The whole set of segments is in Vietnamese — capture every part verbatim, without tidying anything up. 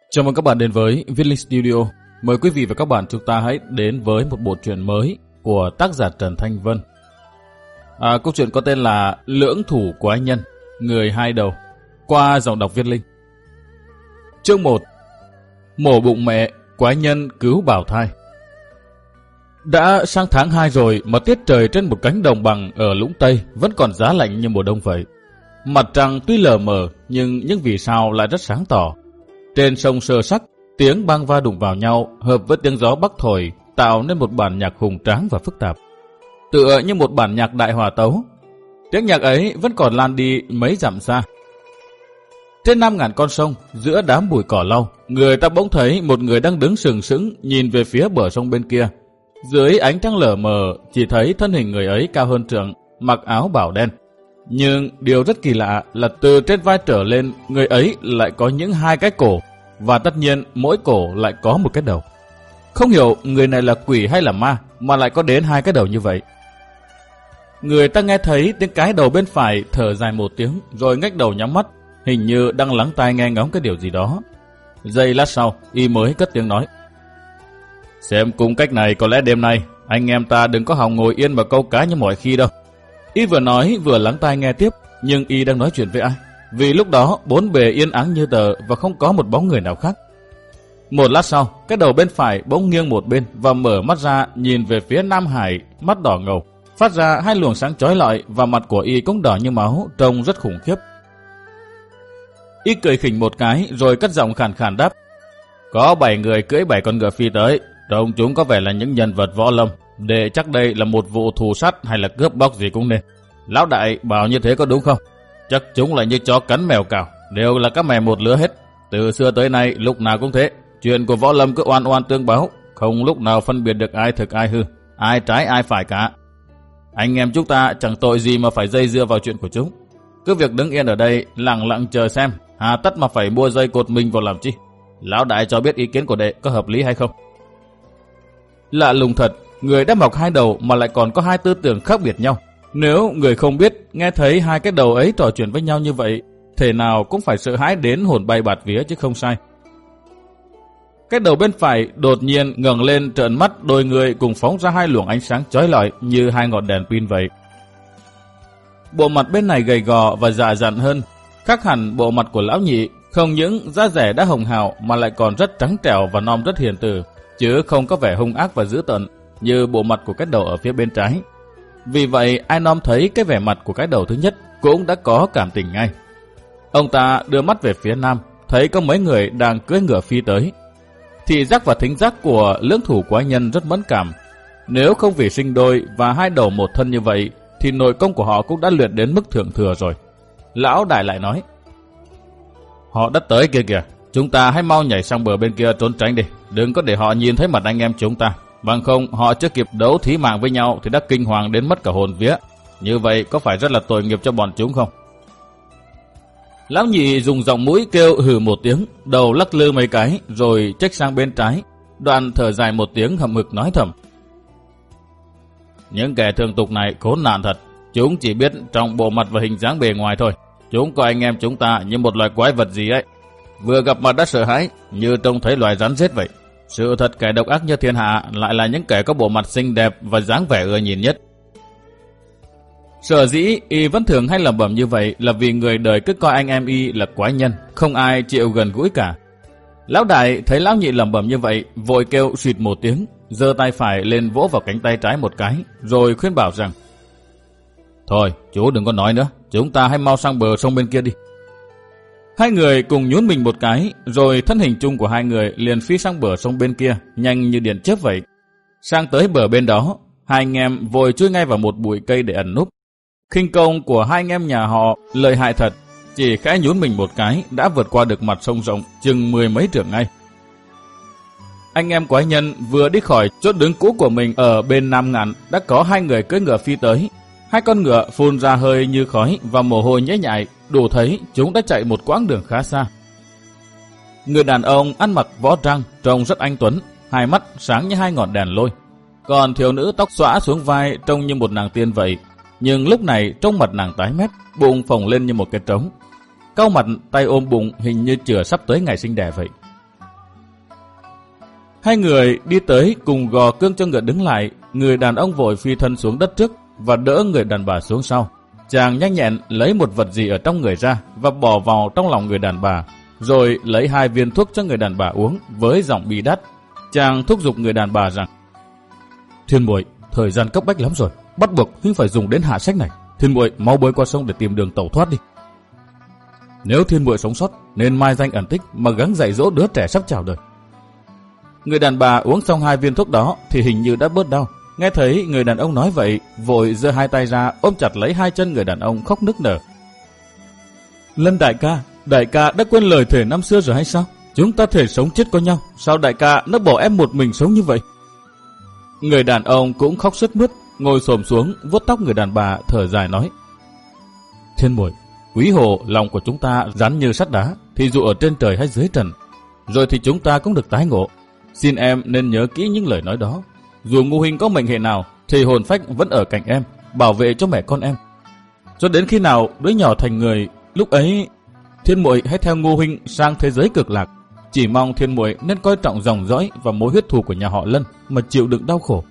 Chào mừng các bạn đến với Viết Linh Studio. Mời quý vị và các bạn chúng ta hãy đến với một bộ truyện mới của tác giả Trần Thanh Vân. À, câu chuyện có tên là Lưỡng Thủ Quái Nhân, Người Hai Đầu, qua giọng đọc Viết Linh. Chương một. Mổ bụng mẹ, quái nhân cứu bào thai. Đã sang tháng hai rồi mà tiết trời trên một cánh đồng bằng ở Lũng Tây vẫn còn giá lạnh như mùa đông vậy. Mặt trăng tuy lờ mờ nhưng những vì sao lại rất sáng tỏ. Trên sông Sơ Sắc, tiếng bang va đụng vào nhau hợp với tiếng gió bắc thổi tạo nên một bản nhạc hùng tráng và phức tạp, tựa như một bản nhạc đại hòa tấu. Tiếng nhạc ấy vẫn còn lan đi mấy dặm xa. Trên năm ngàn con sông, giữa đám bụi cỏ lau, người ta bỗng thấy một người đang đứng sừng sững nhìn về phía bờ sông bên kia. Dưới ánh trăng lờ mờ, chỉ thấy thân hình người ấy cao hơn trượng, mặc áo bào đen. Nhưng điều rất kỳ lạ là từ trên vai trở lên, người ấy lại có những hai cái cổ, và tất nhiên mỗi cổ lại có một cái đầu. Không hiểu người này là quỷ hay là ma mà lại có đến hai cái đầu như vậy. Người ta nghe thấy tiếng cái đầu bên phải thở dài một tiếng rồi ngách đầu nhắm mắt, hình như đang lắng tai nghe ngóng cái điều gì đó. Giây lát sau, y mới cất tiếng nói: "Xem cùng cách này, có lẽ đêm nay anh em ta đừng có hòng ngồi yên mà câu cá như mọi khi đâu." Y vừa nói vừa lắng tai nghe tiếp, nhưng y đang nói chuyện với ai? Vì lúc đó bốn bề yên ắng như tờ và không có một bóng người nào khác. Một lát sau, cái đầu bên phải bỗng nghiêng một bên và mở mắt ra nhìn về phía Nam Hải, mắt đỏ ngầu, phát ra hai luồng sáng chói lọi, và mặt của y cũng đỏ như máu, trông rất khủng khiếp. Y cười khỉnh một cái rồi cất giọng khàn khàn đáp: "Có bảy người cưỡi bảy con ngựa phi tới, trông chúng có vẻ là những nhân vật võ lâm, để chắc đây là một vụ thù sát hay là cướp bóc gì cũng nên. Lão đại bảo như thế có đúng không? Chắc chúng là như chó cắn mèo cào, đều là các mè một lứa hết. Từ xưa tới nay lúc nào cũng thế, chuyện của võ lâm cứ oan oan tương báo, không lúc nào phân biệt được ai thực ai hư, ai trái ai phải cả. Anh em chúng ta chẳng tội gì mà phải dây dưa vào chuyện của chúng. Cứ việc đứng yên ở đây lặng lặng chờ xem, hà tất mà phải mua dây cột mình vào làm chi? Lão đại cho biết ý kiến của đệ có hợp lý hay không?" Lạ lùng thật, người đã mọc hai đầu mà lại còn có hai tư tưởng khác biệt nhau. Nếu người không biết nghe thấy hai cái đầu ấy trò chuyện với nhau như vậy, thể nào cũng phải sợ hãi đến hồn bay bạt vía chứ không sai. Cái đầu bên phải đột nhiên ngẩng lên trợn mắt, đôi người cùng phóng ra hai luồng ánh sáng chói lọi như hai ngọn đèn pin vậy. Bộ mặt bên này gầy gò và già dặn hơn, khác hẳn bộ mặt của lão nhị, không những da dẻ đã hồng hào mà lại còn rất trắng trẻo và non rất hiền từ, chứ không có vẻ hung ác và dữ tợn như bộ mặt của cái đầu ở phía bên trái. Vì vậy ai nom thấy cái vẻ mặt của cái đầu thứ nhất cũng đã có cảm tình ngay. Ông ta đưa mắt về phía nam, thấy có mấy người đang cưỡi ngựa phi tới. Thị giác và thính giác của lưỡng thủ quái nhân rất mẫn cảm. Nếu không vì sinh đôi và hai đầu một thân như vậy thì nội công của họ cũng đã luyện đến mức thượng thừa rồi. Lão đại lại nói: "Họ đã tới kia kìa, chúng ta hãy mau nhảy sang bờ bên kia trốn tránh đi, đừng có để họ nhìn thấy mặt anh em chúng ta. Bằng không họ chưa kịp đấu thí mạng với nhau thì đã kinh hoàng đến mất cả hồn vía. Như vậy có phải rất là tội nghiệp cho bọn chúng không?" Lão nhị dùng giọng mũi kêu hừ một tiếng, đầu lắc lư mấy cái rồi chếch sang bên trái, đoạn thở dài một tiếng hậm hực nói thầm: "Những kẻ thường tục này khốn nạn thật, chúng chỉ biết trong bộ mặt và hình dáng bề ngoài thôi. Chúng coi anh em chúng ta như một loài quái vật gì ấy, vừa gặp mặt đã sợ hãi, như trông thấy loài rắn rết vậy. Sự thật kẻ độc ác như thiên hạ lại là những kẻ có bộ mặt xinh đẹp và dáng vẻ ưa nhìn nhất." Sở dĩ y vẫn thường hay lẩm bẩm như vậy là vì người đời cứ coi anh em y là quái nhân, không ai chịu gần gũi cả. Lão đại thấy lão nhị lẩm bẩm như vậy, vội kêu xịt một tiếng, giơ tay phải lên vỗ vào cánh tay trái một cái, rồi khuyên bảo rằng: "Thôi, chú đừng có nói nữa, chúng ta hãy mau sang bờ sông bên kia đi." Hai người cùng nhún mình một cái, rồi thân hình chung của hai người liền phi sang bờ sông bên kia, nhanh như điện chớp vậy. Sang tới bờ bên đó, hai anh em vội chui ngay vào một bụi cây để ẩn núp. Khinh công của hai anh em nhà họ lợi hại thật, chỉ khẽ nhún mình một cái đã vượt qua được mặt sông rộng chừng mười mấy trượng ngay. Anh em quái nhân vừa đi khỏi chốt đứng cũ của mình ở bên Nam Ngạn đã có hai người cưỡi ngựa phi tới. Hai con ngựa phun ra hơi như khói và mồ hôi nhễ nhại, đủ thấy chúng đã chạy một quãng đường khá xa. Người đàn ông ăn mặc võ trang, trông rất anh tuấn, hai mắt sáng như hai ngọn đèn lôi. Còn thiếu nữ tóc xõa xuống vai trông như một nàng tiên vậy, nhưng lúc này trông mặt nàng tái mét, bụng phồng lên như một cái trống. Cau mặt, tay ôm bụng, hình như chửa sắp tới ngày sinh đẻ vậy. Hai người đi tới cùng gò cương cho ngựa đứng lại. Người đàn ông vội phi thân xuống đất trước và đỡ người đàn bà xuống sau. Chàng nhanh nhẹn lấy một vật gì ở trong người ra và bỏ vào trong lòng người đàn bà, rồi lấy hai viên thuốc cho người đàn bà uống với giọng bi đát. Chàng thúc giục người đàn bà rằng: Thiên muội, thời gian cấp bách lắm rồi, bắt buộc huynh phải dùng đến hạ sách này. Thiên muội mau bơi qua sông để tìm đường tẩu thoát đi. Nếu thiên muội sống sót nên mai danh ẩn tích mà gắng dạy dỗ đứa trẻ sắp chào đời. Người đàn bà uống xong hai viên thuốc đó thì hình như đã bớt đau. Nghe thấy người đàn ông nói vậy, vội giơ hai tay ra ôm chặt lấy hai chân người đàn ông khóc nức nở. Lân đại ca, đại ca đã quên lời thề năm xưa rồi hay sao? Chúng ta thể sống chết có nhau, sao đại ca nó bỏ em một mình sống như vậy? Người đàn ông cũng khóc sướt mướt, ngồi xổm xuống vuốt tóc người đàn bà, thở dài nói: Thiên muội, quý hồ lòng của chúng ta rắn như sắt đá, thì dù ở trên trời hay dưới trần, rồi thì chúng ta cũng được tái ngộ. Xin em nên nhớ kỹ những lời nói đó. Dù Ngô huynh có mệnh hệ nào thì hồn phách vẫn ở cạnh em, bảo vệ cho mẹ con em. Cho đến khi nào đứa nhỏ thành người, lúc ấy thiên muội hãy theo Ngô huynh sang thế giới cực lạc. Chỉ mong thiên muội nên coi trọng dòng dõi và mối huyết thù của nhà họ Lân mà chịu đựng đau khổ.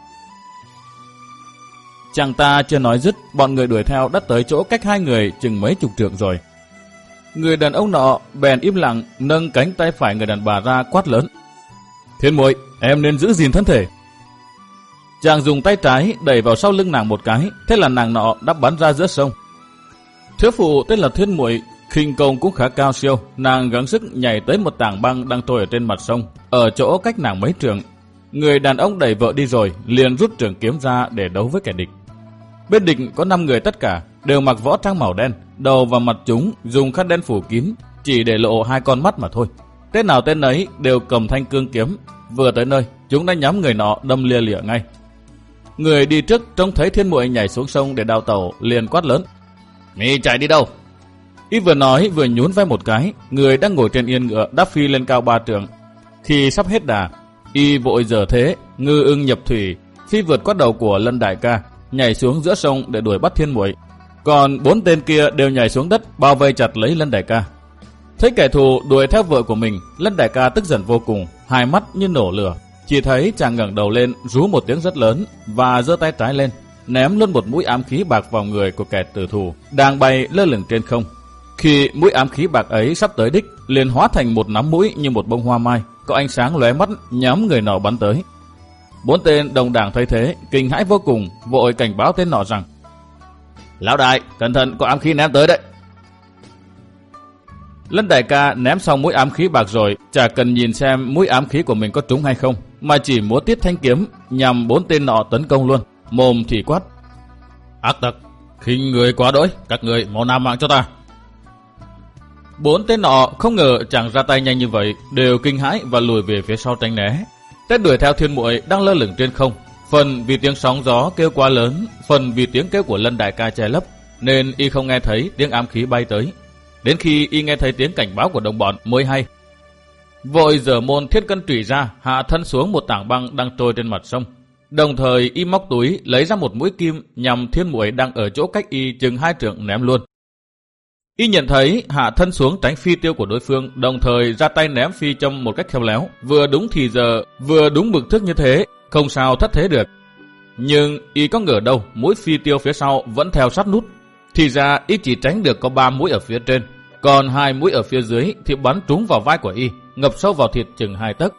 Chàng ta chưa nói dứt, bọn người đuổi theo đã tới chỗ cách hai người chừng mấy chục trượng rồi. Người đàn ông nọ bèn im lặng, nâng cánh tay phải người đàn bà ra quát lớn: Thiên muội, em nên giữ gìn thân thể. Chàng dùng tay trái đẩy vào sau lưng nàng một cái, thế là nàng nọ đã bắn ra giữa sông. Thiếu phụ tên là Thiên muội, khinh công cũng khá cao siêu, nàng gắng sức nhảy tới một tảng băng đang trôi ở trên mặt sông, ở chỗ cách nàng mấy trượng. Người đàn ông đẩy vợ đi rồi, liền rút trường kiếm ra để đấu với kẻ địch. Bên địch có năm người tất cả, đều mặc võ trang màu đen, đầu và mặt chúng dùng khăn đen phủ kín, chỉ để lộ hai con mắt mà thôi. Tên nào tên ấy đều cầm thanh cương kiếm, vừa tới nơi, chúng đã nhắm người nọ đâm lia lịa ngay. Người đi trước trông thấy Thiên muội nhảy xuống sông để đào tẩu, liền quát lớn: Mi chạy đi đâu? Y vừa nói vừa nhún vai một cái, người đang ngồi trên yên ngựa đã phi lên cao ba trượng. Khi sắp hết đà, y vội dở thế, ngư ưng nhập thủy, phi vượt qua đầu của Lân đại ca, nhảy xuống giữa sông để đuổi bắt Thiên muội. Còn bốn tên kia đều nhảy xuống đất bao vây chặt lấy Lân đại ca. Thấy kẻ thù đuổi theo vợ của mình, Lân đại ca tức giận vô cùng, hai mắt như nổ lửa. Chỉ thấy chàng ngẩng đầu lên, rú một tiếng rất lớn và giơ tay trái lên, ném luôn một mũi ám khí bạc vào người của kẻ tử thù đang bay lơ lửng trên không. Khi mũi ám khí bạc ấy sắp tới đích, liền hóa thành một nắm mũi như một bông hoa mai, có ánh sáng lóe mắt nhắm người nọ bắn tới. Bốn tên đồng đảng thấy thế, kinh hãi vô cùng, vội cảnh báo tên nọ rằng: Lão đại, cẩn thận, có ám khí ném tới đấy. Lân đại ca ném xong mũi ám khí bạc rồi, chả cần nhìn xem mũi ám khí của mình có trúng hay không, mà chỉ múa tiết thanh kiếm nhằm bốn tên nọ tấn công luôn, mồm thì quát: Ác tặc, khinh người quá đỗi, các người mau nạp mạng cho ta. Bốn tên nọ không ngờ chàng ra tay nhanh như vậy, đều kinh hãi và lùi về phía sau tránh né. Tên đuổi theo Thiên muội đang lơ lửng trên không, phần vì tiếng sóng gió kêu quá lớn, phần vì tiếng kêu của Lân đại ca che lấp, nên y không nghe thấy tiếng ám khí bay tới. Đến khi y nghe thấy tiếng cảnh báo của đồng bọn mới hay. Vội giở môn thiết cân trùy ra, hạ thân xuống một tảng băng đang trôi trên mặt sông. Đồng thời y móc túi lấy ra một mũi kim nhằm Thiên muội đang ở chỗ cách y chừng hai trượng ném luôn. Y nhận thấy hạ thân xuống tránh phi tiêu của đối phương, đồng thời ra tay ném phi châm một cách khéo léo, vừa đúng thì giờ, vừa đúng mực thước như thế, không sao thất thế được. Nhưng y có ngờ đâu mũi phi tiêu phía sau vẫn theo sát nút. Thì ra y chỉ tránh được có ba mũi ở phía trên, còn hai mũi ở phía dưới thì bắn trúng vào vai của y, ngập sâu vào thịt chừng hai tấc.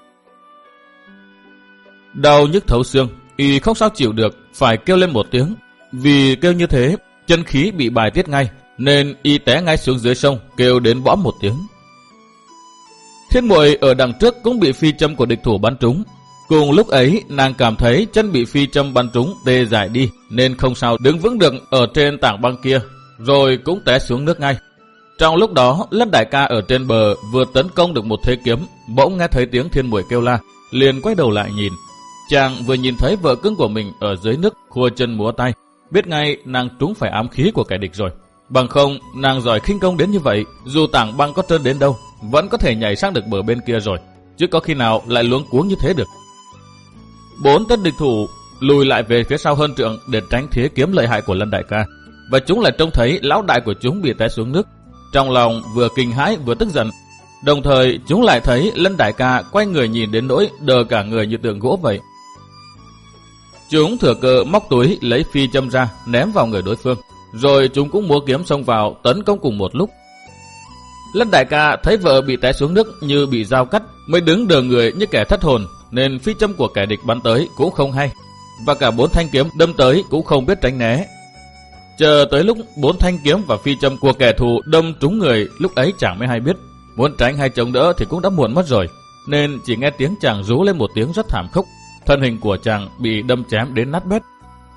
Đau nhức thấu xương, y không sao chịu được, phải kêu lên một tiếng. Vì kêu như thế, chân khí bị bài tiết ngay, nên y té ngay xuống dưới sông, kêu đến bõm một tiếng. Thiên muội ở đằng trước cũng bị phi châm của địch thủ bắn trúng. Cùng lúc ấy, nàng cảm thấy chân bị phi châm bắn trúng tê dại đi, nên không sao đứng vững được ở trên tảng băng kia, rồi cũng té xuống nước ngay. Trong lúc đó, Lân đại ca ở trên bờ vừa tấn công được một thế kiếm, bỗng nghe thấy tiếng Thiên muội kêu la, liền quay đầu lại nhìn. Chàng vừa nhìn thấy vợ cưng của mình ở dưới nước khua chân múa tay, biết ngay nàng trúng phải ám khí của kẻ địch rồi. Bằng không, nàng giỏi khinh công đến như vậy, dù tảng băng có trơn đến đâu, vẫn có thể nhảy sang được bờ bên kia rồi, chứ có khi nào lại luống cuống như thế được. Bốn tên địch thủ lùi lại về phía sau hơn trượng để tránh thế kiếm lợi hại của Lân đại ca, và chúng lại trông thấy lão đại của chúng bị té xuống nước. Trong lòng vừa kinh hãi vừa tức giận, Đồng thời chúng lại thấy Lân đại ca quay người nhìn đến nỗi đờ cả người như tượng gỗ vậy. Chúng thừa cơ móc túi lấy phi châm ra ném vào người đối phương, rồi chúng cũng múa kiếm xông vào tấn công cùng một lúc. Lân đại ca thấy vợ bị té xuống nước như bị dao cắt, mới đứng đờ người như kẻ thất hồn, nên phi châm của kẻ địch bắn tới cũng không hay, và cả bốn thanh kiếm đâm tới cũng không biết tránh né. Chờ tới lúc bốn thanh kiếm và phi châm của kẻ thù đâm trúng người, lúc ấy chàng mới hay biết, muốn tránh hay chống đỡ thì cũng đã muộn mất rồi, nên chỉ nghe tiếng chàng rú lên một tiếng rất thảm khốc. Thân hình của chàng bị đâm chém đến nát bét.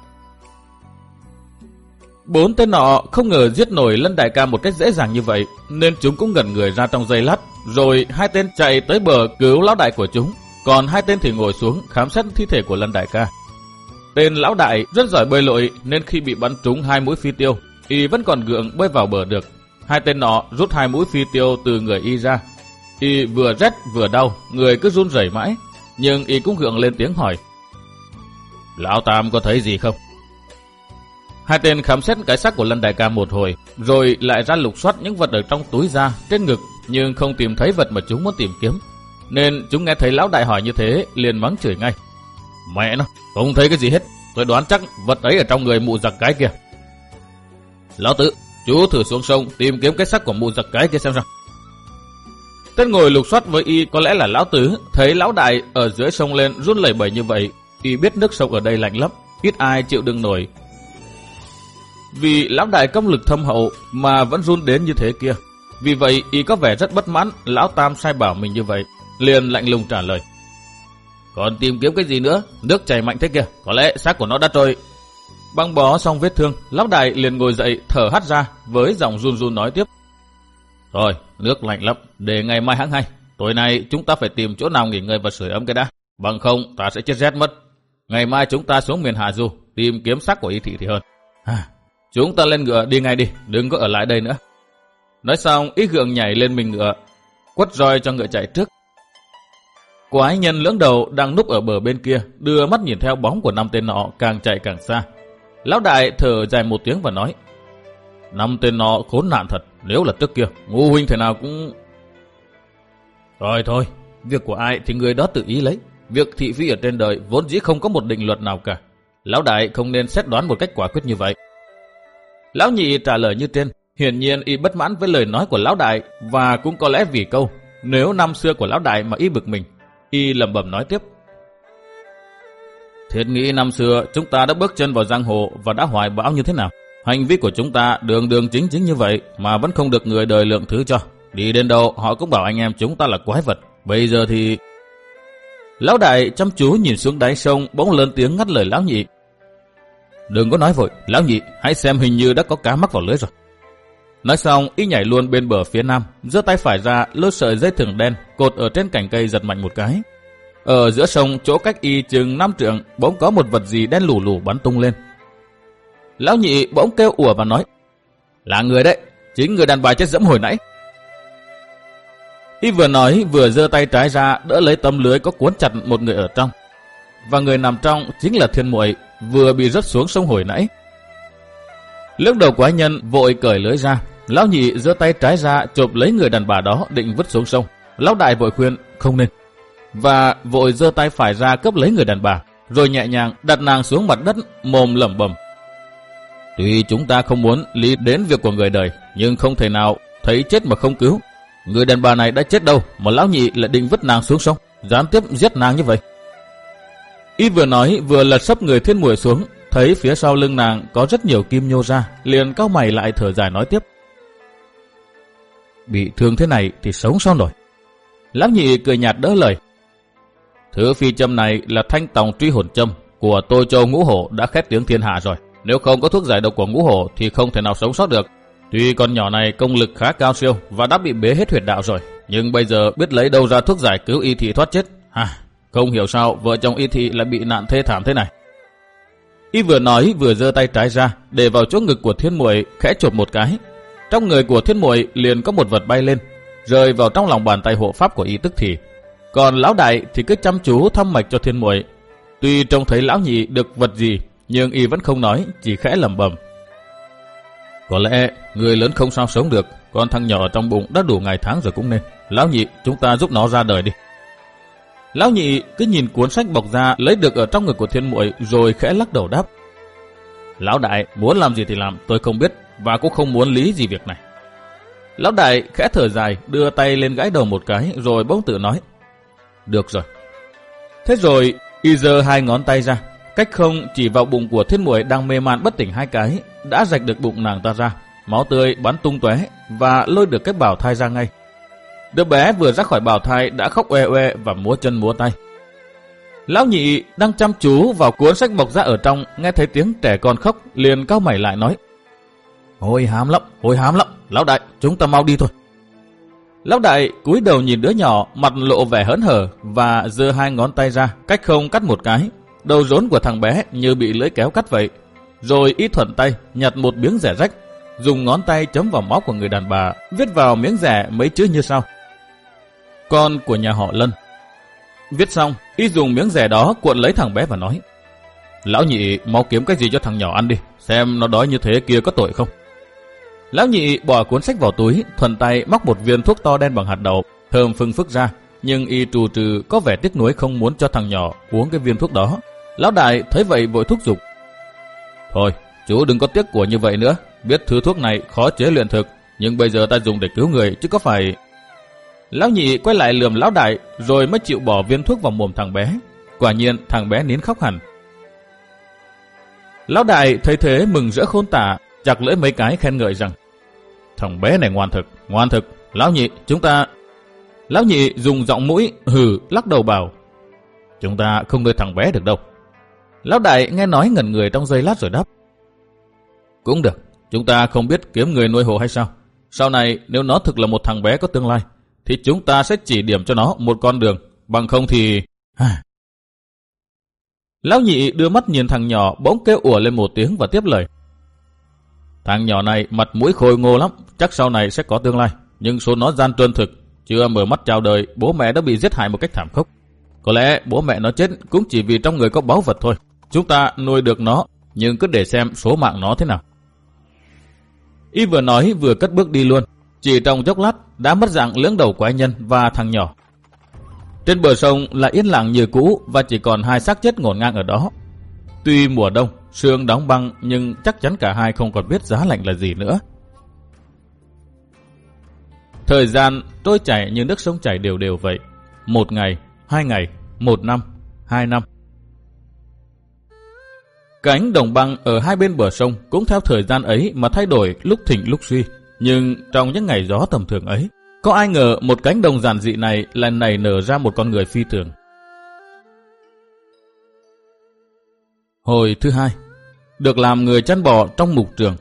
Bốn tên nọ không ngờ giết nổi Lân đại ca một cách dễ dàng như vậy, nên chúng cũng ngẩn người ra trong giây lát, rồi hai tên chạy tới bờ cứu lão đại của chúng, còn hai tên thì ngồi xuống khám xét thi thể của Lân đại ca. Tên lão đại rất giỏi bơi lội, nên khi bị bắn trúng hai mũi phi tiêu, y vẫn còn gượng bơi vào bờ được. Hai tên nọ rút hai mũi phi tiêu từ người y ra, y vừa rét vừa đau, người cứ run rẩy mãi, nhưng y cũng gượng lên tiếng hỏi: "Lão Tam có thấy gì không?" Hai tên khám xét cái xác của Lân đại ca một hồi, rồi lại ra lục soát những vật ở trong túi da, trên ngực, nhưng không tìm thấy vật mà chúng muốn tìm kiếm. Nên chúng nghe thấy lão đại hỏi như thế, liền mắng chửi ngay: "Mẹ nó, không thấy cái gì hết, tôi đoán chắc vật ấy ở trong người mụ giặc cái kia." "Lão Tứ, chú thử xuống sông tìm kiếm cái xác của mụ giặc cái kia xem sao." Tên ngồi lục soát với y có lẽ là lão Tứ, thấy lão đại ở dưới sông lên run lẩy bẩy như vậy, y biết nước sông ở đây lạnh lắm, ít ai chịu đựng nổi. Vì lão đại công lực thâm hậu mà vẫn run đến như thế kia, vì vậy y có vẻ rất bất mãn lão Tam sai bảo mình như vậy, liền lạnh lùng trả lời: "Còn tìm kiếm cái gì nữa, nước chảy mạnh thế kia, có lẽ xác của nó đã trôi." Băng bó xong vết thương, lão đại liền ngồi dậy thở hắt ra, với giọng run run nói tiếp: "Thôi, nước lạnh lắm, để ngày mai hãng hay. Tối nay chúng ta phải tìm chỗ nào nghỉ ngơi và sưởi ấm cái đã, bằng không ta sẽ chết rét mất. Ngày mai chúng ta xuống miền Hạ Du tìm kiếm xác của Y Thị thì hơn. À, chúng ta lên ngựa đi ngay đi, đừng có ở lại đây nữa." Nói xong, Y gượng nhảy lên mình ngựa, quất roi cho ngựa chạy trước. Quái nhân lưỡng đầu đang núp ở bờ bên kia, đưa mắt nhìn theo bóng của năm tên nọ càng chạy càng xa. Lão đại thở dài một tiếng và nói: "Năm tên nọ khốn nạn thật, nếu là trước kia, Ngô huynh thế nào cũng..." "Rồi thôi, việc của ai thì người đó tự ý lấy. Việc thị phi ở trên đời vốn dĩ không có một định luật nào cả. Lão đại không nên xét đoán một cách quả quyết như vậy." Lão nhị trả lời như trên. Hiển nhiên y bất mãn với lời nói của lão đại, và cũng có lẽ vì câu "nếu năm xưa" của lão đại mà y bực mình. Y lẩm bẩm nói tiếp: "Thiết nghĩ năm xưa chúng ta đã bước chân vào giang hồ và đã hoài bão như thế nào. Hành vi của chúng ta đường đường chính chính như vậy mà vẫn không được người đời lượng thứ cho. Đi đến đâu họ cũng bảo anh em chúng ta là quái vật. Bây giờ thì..." Lão đại chăm chú nhìn xuống đáy sông, bỗng lớn tiếng ngắt lời lão nhị: "Đừng có nói vội, lão nhị, hãy xem, hình như đã có cá mắc vào lưới rồi." Nói xong, y nhảy luôn bên bờ phía nam, giơ tay phải ra lôi sợi dây thừng đen cột ở trên cành cây giật mạnh một cái. Ở giữa sông, chỗ cách y chừng năm trượng, bỗng có một vật gì đen lù lù bắn tung lên. Lão nhị bỗng kêu ủa và nói: "Là người đấy, chính người đàn bà chết dẫm hồi nãy." Y vừa nói vừa giơ tay trái ra đỡ lấy tấm lưới có cuốn chặt một người ở trong, và người nằm trong chính là Thiên Muội vừa bị rớt xuống sông hồi nãy. Lưỡng đầu quái nhân vội cởi lưới ra, lão nhị giơ tay trái ra chộp lấy người đàn bà đó định vứt xuống sông. Lão đại vội khuyên không nên, và vội giơ tay phải ra cướp lấy người đàn bà, rồi nhẹ nhàng đặt nàng xuống mặt đất, mồm lẩm bẩm: "Tuy chúng ta không muốn lý đến việc của người đời, nhưng không thể nào thấy chết mà không cứu. Người đàn bà này đã chết đâu mà lão nhị lại định vứt nàng xuống sông, gián tiếp giết nàng như vậy." Y vừa nói vừa lật sấp người Thiên Muội xuống, thấy phía sau lưng nàng có rất nhiều kim nhô ra, liền cau mày lại thở dài nói tiếp: "Bị thương thế này thì sống sao nổi." Lão nhị cười nhạt đỡ lời: "Thứ phi châm này là thanh tòng truy hồn châm của Tô Châu Ngũ Hổ đã khét tiếng thiên hạ rồi. Nếu không có thuốc giải độc của Ngũ Hổ thì không thể nào sống sót được. Tuy con nhỏ này công lực khá cao siêu và đã bị bế hết huyệt đạo rồi, nhưng bây giờ biết lấy đâu ra thuốc giải cứu Y Thị thoát chết. À, không hiểu sao vợ chồng Y Thị lại bị nạn thê thảm thế này." Y vừa nói vừa giơ tay trái ra để vào chỗ ngực của Thiên Muội khẽ chộp một cái. Trong người của Thiên Muội liền có một vật bay lên, rơi vào trong lòng bàn tay hộ pháp của Y tức thì. Còn lão đại thì cứ chăm chú thăm mạch cho Thiên Muội. Tuy trông thấy lão nhị được vật gì, nhưng Y vẫn không nói, chỉ khẽ lẩm bẩm: "Có lẽ người lớn không sao sống được, Còn thằng nhỏ ở trong bụng đã đủ ngày tháng rồi cũng nên. Lão nhị, chúng ta giúp nó ra đời đi. Lão nhị cứ nhìn cuốn sách bọc ra lấy được ở trong ngực của Thiên Muội rồi khẽ lắc đầu đáp. Lão đại muốn làm gì thì làm, tôi không biết và cũng không muốn lý gì việc này. Lão đại khẽ thở dài, đưa tay lên gãi đầu một cái rồi bỗng tự nói. Được rồi. Thế rồi y giơ hai ngón tay ra, cách không chỉ vào bụng của Thiên Muội đang mê man bất tỉnh hai cái, đã rạch được bụng nàng ta ra, máu tươi bắn tung tóe và lôi được cái bào thai ra ngay. Đứa bé vừa ra khỏi bào thai đã khóc oe oe và múa chân múa tay. Lão nhị đang chăm chú vào cuốn sách bọc ra ở trong, nghe thấy tiếng trẻ con khóc, liền cau mày lại nói. Hôi hám lắm, hôi hám lắm, lão đại, chúng ta mau đi thôi. Lão đại cúi đầu nhìn đứa nhỏ, mặt lộ vẻ hớn hở và giơ hai ngón tay ra, cách không cắt một cái. Đầu rốn của thằng bé như bị lưỡi kéo cắt vậy. Rồi y thuận tay nhặt một miếng rẻ rách, dùng ngón tay chấm vào máu của người đàn bà, viết vào miếng rẻ mấy chữ như sau. Con của nhà họ Lân. Viết xong, y dùng miếng rẻ đó cuộn lấy thằng bé và nói. Lão nhị mau kiếm cái gì cho thằng nhỏ ăn đi, xem nó đói như thế kia có tội không. Lão nhị bỏ cuốn sách vào túi, thuận tay móc một viên thuốc to đen bằng hạt đậu, thơm phưng phức ra, nhưng y trù trừ có vẻ tiếc nuối không muốn cho thằng nhỏ uống cái viên thuốc đó. Lão đại thấy vậy vội thúc giục. Thôi, chú đừng có tiếc của như vậy nữa, biết thứ thuốc này khó chế luyện thực, nhưng bây giờ ta dùng để cứu người chứ có phải... Lão nhị quay lại lườm lão đại rồi mới chịu bỏ viên thuốc vào mồm thằng bé. Quả nhiên thằng bé nín khóc hẳn. Lão đại thấy thế mừng rỡ khôn tả, chặt lưỡi mấy cái khen ngợi rằng thằng bé này ngoan thực, ngoan thực. Lão nhị, chúng ta... Lão nhị dùng giọng mũi hừ lắc đầu bảo. Chúng ta không nuôi thằng bé được đâu. Lão đại nghe nói ngẩn người trong giây lát rồi đáp. Cũng được, chúng ta không biết kiếm người nuôi hộ hay sao. Sau này nếu nó thực là một thằng bé có tương lai, thì chúng ta sẽ chỉ điểm cho nó một con đường, bằng không thì... Lão nhị đưa mắt nhìn thằng nhỏ bỗng kêu ủa lên một tiếng và tiếp lời. Thằng nhỏ này mặt mũi khôi ngô lắm, chắc sau này sẽ có tương lai, nhưng số nó gian truân thực, chưa mở mắt chào đời, bố mẹ đã bị giết hại một cách thảm khốc. Có lẽ bố mẹ nó chết cũng chỉ vì trong người có báu vật thôi. Chúng ta nuôi được nó, nhưng cứ để xem số mạng nó thế nào. Y vừa nói vừa cất bước đi luôn. Chỉ trong chốc lát đã mất dạng lưỡng đầu quái nhân và thằng nhỏ. Trên bờ sông là yên lặng như cũ và chỉ còn hai xác chết ngổn ngang ở đó. Tuy mùa đông, sương đóng băng nhưng chắc chắn cả hai không còn biết giá lạnh là gì nữa. Thời gian trôi chảy như nước sông chảy đều đều vậy. Một ngày, hai ngày, một năm, hai năm. Cánh đồng băng ở hai bên bờ sông cũng theo thời gian ấy mà thay đổi lúc thịnh lúc suy. Nhưng trong những ngày gió tầm thường ấy, có ai ngờ một cánh đồng giản dị này lại nảy nở ra một con người phi thường. Hồi thứ hai, được làm người chăn bò trong mục trường.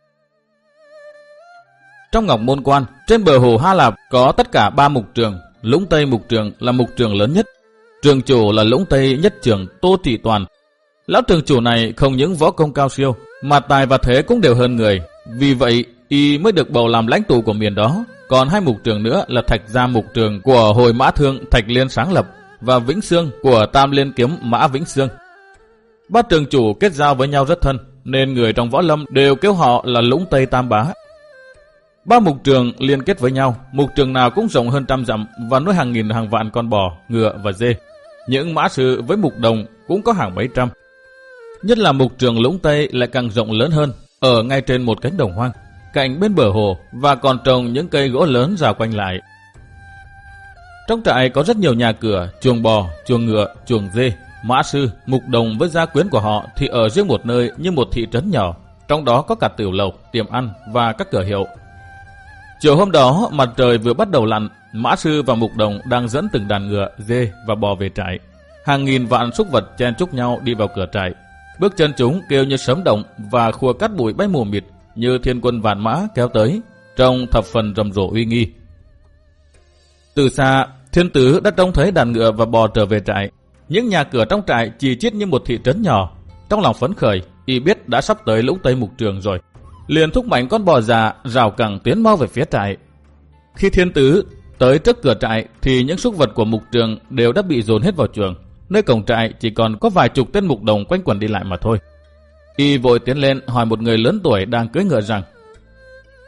Trong Ngọc Môn Quan, trên bờ hồ Ha Lạp có tất cả ba mục trường. Lũng Tây mục trường là mục trường lớn nhất. Trường chủ là Lũng Tây nhất trường Tô Thị Toàn. Lão trường chủ này không những võ công cao siêu, mà tài và thế cũng đều hơn người. Vì vậy, y mới được bầu làm lãnh tụ của miền đó. Còn hai mục trường nữa là Thạch Gia mục trường của Hồi Mã Thương Thạch Liên sáng lập và Vĩnh Xương của Tam Liên Kiếm Mã Vĩnh Xương. Ba trường chủ kết giao với nhau rất thân, nên người trong võ lâm đều kêu họ là Lũng Tây Tam Bá. Ba mục trường liên kết với nhau, mục trường nào cũng rộng hơn trăm dặm và nuôi hàng nghìn hàng vạn con bò, ngựa và dê. Những mã sư với mục đồng cũng có hàng mấy trăm. Nhất là mục trường Lũng Tây lại càng rộng lớn hơn, ở ngay trên một cánh đồng hoang, cạnh bên bờ hồ và còn trồng những cây gỗ lớn rào quanh lại. Trong trại có rất nhiều nhà cửa, chuồng bò, chuồng ngựa, chuồng dê. Mã sư, mục đồng với gia quyến của họ thì ở riêng một nơi như một thị trấn nhỏ, trong đó có cả tiểu lầu, tiệm ăn và các cửa hiệu. Chiều hôm đó, mặt trời vừa bắt đầu lặn, mã sư và mục đồng đang dẫn từng đàn ngựa, dê và bò về trại. Hàng nghìn vạn súc vật chen chúc nhau đi vào cửa trại. Bước chân chúng kêu như sấm động và khua cát bụi bay mù mịt như thiên quân vạn mã kéo tới, trông thập phần rầm rộ uy nghi. Từ xa, thiên tứ đã trông thấy đàn ngựa và bò trở về trại. Những nhà cửa trong trại chỉ chít như một thị trấn nhỏ. Trong lòng phấn khởi, y biết đã sắp tới Lũng Tây mục trường rồi, liền thúc mạnh con bò già rào cẳng tiến mau về phía trại. Khi thiên tứ tới trước cửa trại thì những súc vật của mục trường đều đã bị dồn hết vào chuồng. Nơi cổng trại chỉ còn có vài chục tên mục đồng quanh quẩn đi lại mà thôi. Y vội tiến lên hỏi một người lớn tuổi đang cưỡi ngựa rằng: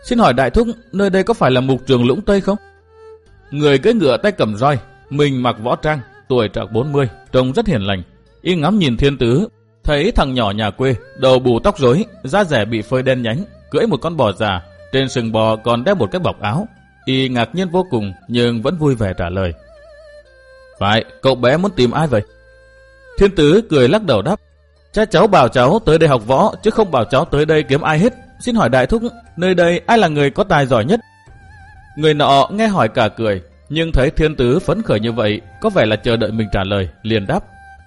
Xin hỏi đại thúc, nơi đây có phải là mục trường Lũng Tây không? Người cưỡi ngựa tay cầm roi, mình mặc võ trang, tuổi trạc bốn mươi, trông rất hiền lành. Y ngắm nhìn Thiên Tứ, thấy thằng nhỏ nhà quê, đầu bù tóc rối, da rẻ bị phơi đen nhánh, cưỡi một con bò già, trên sừng bò còn đeo một cái bọc áo. Y ngạc nhiên vô cùng nhưng vẫn vui vẻ trả lời. Phải, cậu bé muốn tìm ai vậy? Thiên Tứ cười lắc đầu đáp. Cha cháu bảo cháu tới đây học võ, chứ không bảo cháu tới đây kiếm ai hết. Xin hỏi đại thúc, nơi đây ai là người có tài giỏi nhất? Người nọ nghe hỏi cả cười, nhưng thấy Thiên Tứ phấn khởi như vậy, có vẻ là chờ đợi mình trả lời, liền đáp.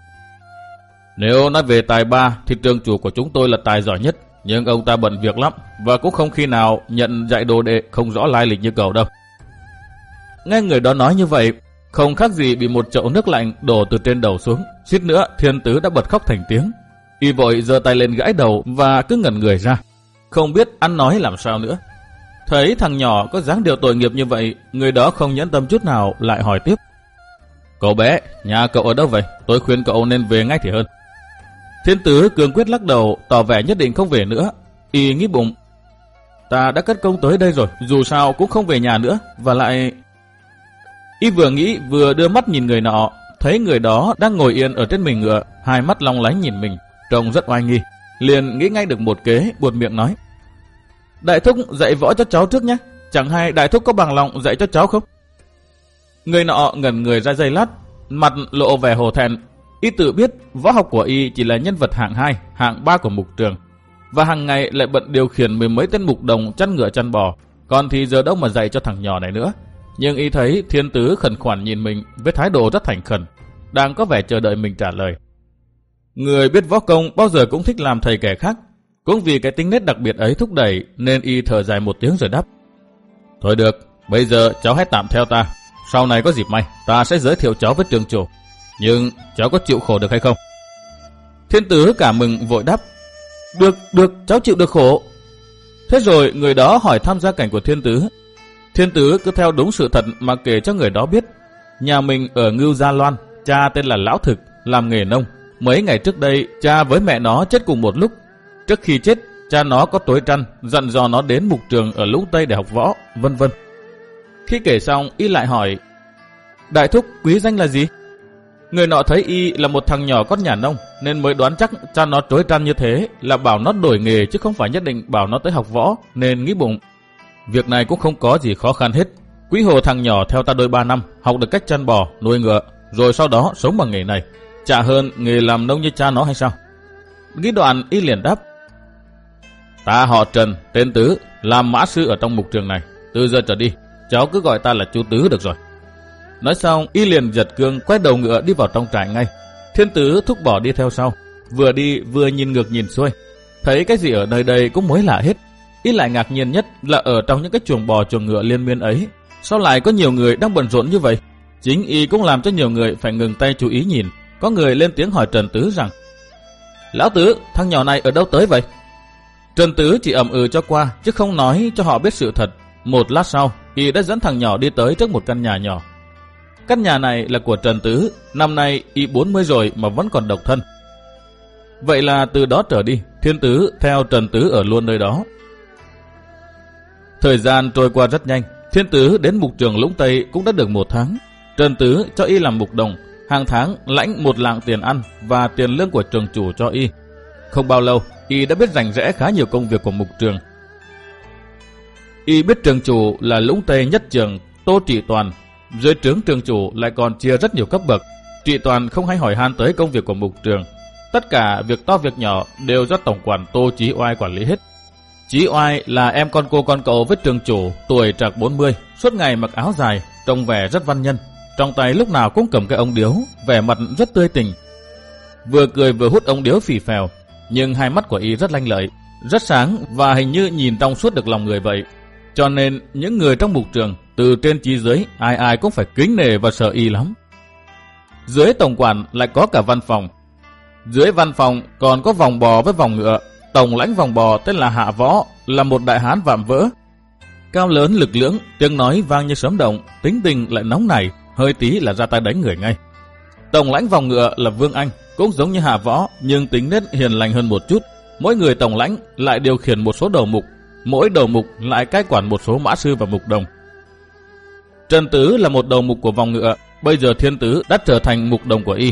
Nếu nói về tài ba thì trường chủ của chúng tôi là tài giỏi nhất, nhưng ông ta bận việc lắm và cũng không khi nào nhận dạy đồ đệ không rõ lai lịch như cậu đâu. Nghe người đó nói như vậy, không khác gì bị một chậu nước lạnh đổ từ trên đầu xuống, suýt nữa Thiên Tứ đã bật khóc thành tiếng. Y vội giơ tay lên gãi đầu và cứ ngẩn người ra, không biết ăn nói làm sao nữa. Thấy thằng nhỏ có dáng điệu tội nghiệp như vậy, người đó không nhẫn tâm chút nào, lại hỏi tiếp. Cậu bé, nhà cậu ở đâu vậy? Tôi khuyên cậu nên về ngay thì hơn. Thiên Tứ cương quyết lắc đầu, tỏ vẻ nhất định không về nữa. Y nghĩ bụng, ta đã cất công tới đây rồi, dù sao cũng không về nhà nữa, và lại... Y vừa nghĩ vừa đưa mắt nhìn người nọ, thấy người đó đang ngồi yên ở trên mình ngựa, hai mắt long lánh nhìn mình, trông rất oai nghi. Liền nghĩ ngay được một kế, buột miệng nói. Đại thúc dạy võ cho cháu trước nhé, chẳng hay đại thúc có bằng lòng dạy cho cháu không? Người nọ ngẩn người ra giây lát, mặt lộ vẻ hổ thẹn. Y tự biết võ học của y chỉ là nhân vật hạng hai, hạng ba của mục trường, và hàng ngày lại bận điều khiển mười mấy tên mục đồng chăn ngựa chăn bò, còn thì giờ đâu mà dạy cho thằng nhỏ này nữa. Nhưng y thấy Thiên Tứ khẩn khoản nhìn mình với thái độ rất thành khẩn, đang có vẻ chờ đợi mình trả lời. Người biết võ công bao giờ cũng thích làm thầy kẻ khác, cũng vì cái tính nét đặc biệt ấy thúc đẩy nên y thở dài một tiếng rồi đáp. Thôi được, bây giờ cháu hãy tạm theo ta, sau này có dịp may ta sẽ giới thiệu cháu với trường chủ. Nhưng cháu có chịu khổ được hay không? Thiên Tứ cảm mừng vội đáp. Được, được, cháu chịu được khổ. Thế rồi người đó hỏi thăm gia cảnh của Thiên Tứ. Thiên Tứ cứ theo đúng sự thật mà kể cho người đó biết. Nhà mình ở Ngưu Gia Loan, cha tên là Lão Thực, làm nghề nông. Mấy ngày trước đây, cha với mẹ nó chết cùng một lúc. Trước khi chết, cha nó có tối trăn, dặn dò nó đến mục trường ở Lũng Tây để học võ, vân vân. Khi kể xong, y lại hỏi, đại thúc quý danh là gì? Người nọ thấy y là một thằng nhỏ con nhà nông, nên mới đoán chắc cha nó trối trăn như thế là bảo nó đổi nghề chứ không phải nhất định bảo nó tới học võ, nên nghĩ bụng. Việc này cũng không có gì khó khăn hết. Quý hồ thằng nhỏ theo ta đôi ba năm, học được cách chăn bò, nuôi ngựa, rồi sau đó sống bằng nghề này. Chả hơn nghề làm nông như cha nó hay sao? Nghĩ đoạn y liền đáp. Ta họ Trần, tên Tứ, làm mã sư ở trong mục trường này. Từ giờ trở đi, cháu cứ gọi ta là chú Tứ được rồi. Nói xong, y liền giật cương quay đầu ngựa đi vào trong trại ngay. Thiên Tứ thúc bỏ đi theo sau, vừa đi vừa nhìn ngược nhìn xuôi. Thấy cái gì ở nơi đây cũng mới lạ hết. Y lại ngạc nhiên nhất là ở trong những cái chuồng bò chuồng ngựa liên miên ấy, sao lại có nhiều người đang bận rộn như vậy? Chính y cũng làm cho nhiều người phải ngừng tay chú ý nhìn. Có người lên tiếng hỏi Trần Tứ rằng, Lão Tứ, thằng nhỏ này ở đâu tới vậy? Trần Tứ chỉ ậm ừ cho qua, chứ không nói cho họ biết sự thật. Một lát sau, y đã dẫn thằng nhỏ đi tới trước một căn nhà nhỏ. Căn nhà này là của Trần Tứ, năm nay y bốn mươi rồi mà vẫn còn độc thân. Vậy là từ đó trở đi, Thiên Tứ theo Trần Tứ ở luôn nơi đó. Thời gian trôi qua rất nhanh, Thiên Tứ đến mục trường Lũng Tây cũng đã được một tháng. Trần Tứ cho y làm mục đồng, hàng tháng lãnh một lạng tiền ăn và tiền lương của trường chủ cho y. Không bao lâu, y đã biết rành rẽ khá nhiều công việc của mục trường. Y biết trường chủ là Lũng Tây nhất trường Tô Trị Toàn, dưới trướng trường chủ lại còn chia rất nhiều cấp bậc. Trị Toàn không hay hỏi han tới công việc của mục trường. Tất cả việc to việc nhỏ đều do tổng quản Tô Chí Oai quản lý hết. Chí Oai là em con cô con cậu với trường chủ, tuổi trạc bốn mươi, suốt ngày mặc áo dài, trông vẻ rất văn nhân. Trong tay lúc nào cũng cầm cái ống điếu, vẻ mặt rất tươi tỉnh. Vừa cười vừa hút ống điếu phì phèo, nhưng hai mắt của y rất lanh lợi, rất sáng và hình như nhìn trong suốt được lòng người vậy. Cho nên những người trong mục trường, từ trên chí dưới, ai ai cũng phải kính nể và sợ y lắm. Dưới tổng quản lại có cả văn phòng. Dưới văn phòng còn có vòng bò với vòng ngựa. Tổng lãnh vòng bò tên là Hạ Võ, là một đại hán vạm vỡ, cao lớn lực lưỡng, tiếng nói vang như sấm động, tính tình lại nóng nảy, hơi tí là ra tay đánh người ngay. Tổng lãnh vòng ngựa là Vương Anh, cũng giống như Hạ Võ nhưng tính nết hiền lành hơn một chút. Mỗi người tổng lãnh lại điều khiển một số đầu mục, mỗi đầu mục lại cai quản một số mã sư và mục đồng. Trần Tứ là một đầu mục của vòng ngựa, bây giờ Thiên Tứ đã trở thành mục đồng của y.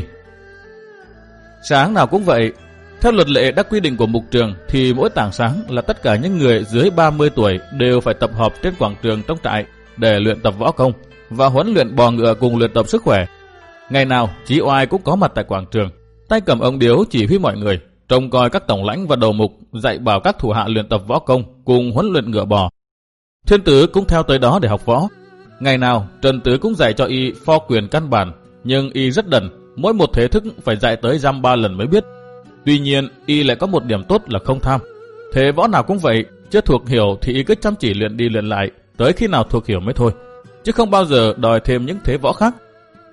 Sáng nào cũng vậy, theo luật lệ đã quy định của mục trường thì mỗi tảng sáng là tất cả những người dưới ba mươi tuổi đều phải tập hợp trên quảng trường trong trại để luyện tập võ công và huấn luyện bò ngựa cùng luyện tập sức khỏe. Ngày nào Chí Oai cũng có mặt tại quảng trường, tay cầm ống điếu chỉ huy mọi người, trông coi các tổng lãnh và đầu mục, dạy bảo các thủ hạ luyện tập võ công cùng huấn luyện ngựa bò. Thiên Tứ cũng theo tới đó để học võ. Ngày nào Trần Tứ cũng dạy cho y pho quyền căn bản, nhưng y rất đần, mỗi một thế thức phải dạy tới dăm ba lần mới biết. Tuy nhiên y lại có một điểm tốt là không tham. Thế võ nào cũng vậy, chưa thuộc hiểu thì y cứ chăm chỉ luyện đi luyện lại, tới khi nào thuộc hiểu mới thôi, chứ không bao giờ đòi thêm những thế võ khác.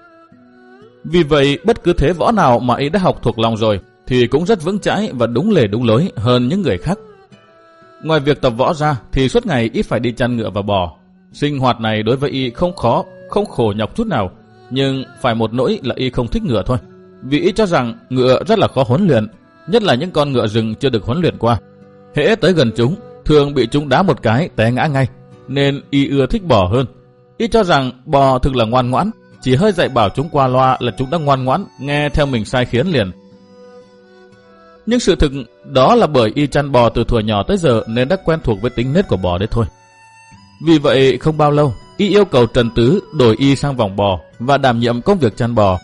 Vì vậy bất cứ thế võ nào mà y đã học thuộc lòng rồi thì cũng rất vững chãi và đúng lề đúng lối hơn những người khác. Ngoài việc tập võ ra thì suốt ngày y phải đi chăn ngựa và bò. Sinh hoạt này đối với y không khó, không khổ nhọc chút nào, nhưng phải một nỗi là y không thích ngựa thôi. Vì y cho rằng ngựa rất là khó huấn luyện, nhất là những con ngựa rừng chưa được huấn luyện qua. Hễ tới gần chúng, thường bị chúng đá một cái té ngã ngay, nên y ưa thích bò hơn. Y cho rằng bò thực là ngoan ngoãn, chỉ hơi dạy bảo chúng qua loa là chúng đã ngoan ngoãn nghe theo mình sai khiến liền. Nhưng sự thực đó là bởi y chăn bò từ thuở nhỏ tới giờ nên đã quen thuộc với tính nết của bò đấy thôi. Vì vậy không bao lâu, y yêu cầu Trần Tứ đổi y sang vòng bò và đảm nhiệm công việc chăn bò.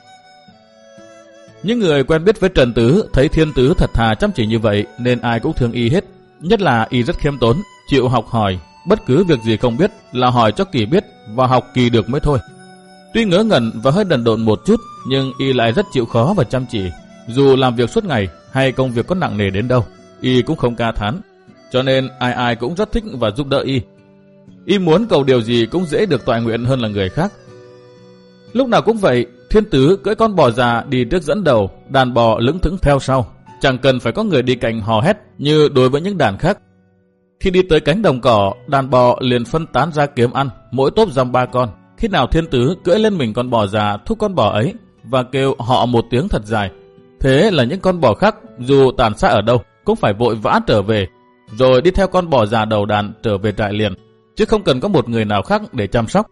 Những người quen biết với Trần Tứ thấy Thiên Tứ thật thà chăm chỉ như vậy nên ai cũng thương y hết. Nhất là y rất khiêm tốn, chịu học hỏi, bất cứ việc gì không biết là hỏi cho kỳ biết và học kỳ được mới thôi. Tuy ngớ ngẩn và hơi đần độn một chút, nhưng y lại rất chịu khó và chăm chỉ. Dù làm việc suốt ngày hay công việc có nặng nề đến đâu, y cũng không ca thán, cho nên ai ai cũng rất thích và giúp đỡ y. Y muốn cầu điều gì cũng dễ được toại nguyện hơn là người khác. Lúc nào cũng vậy, Thiên Tứ cưỡi con bò già đi trước dẫn đầu, đàn bò lững thững theo sau, chẳng cần phải có người đi cạnh hò hét như đối với những đàn khác. Khi đi tới cánh đồng cỏ, đàn bò liền phân tán ra kiếm ăn, mỗi tốp dăm ba con. Khi nào Thiên Tứ cưỡi lên mình con bò già thúc con bò ấy và kêu họ một tiếng thật dài, thế là những con bò khác dù tàn xa ở đâu cũng phải vội vã trở về, rồi đi theo con bò già đầu đàn trở về trại liền, chứ không cần có một người nào khác để chăm sóc.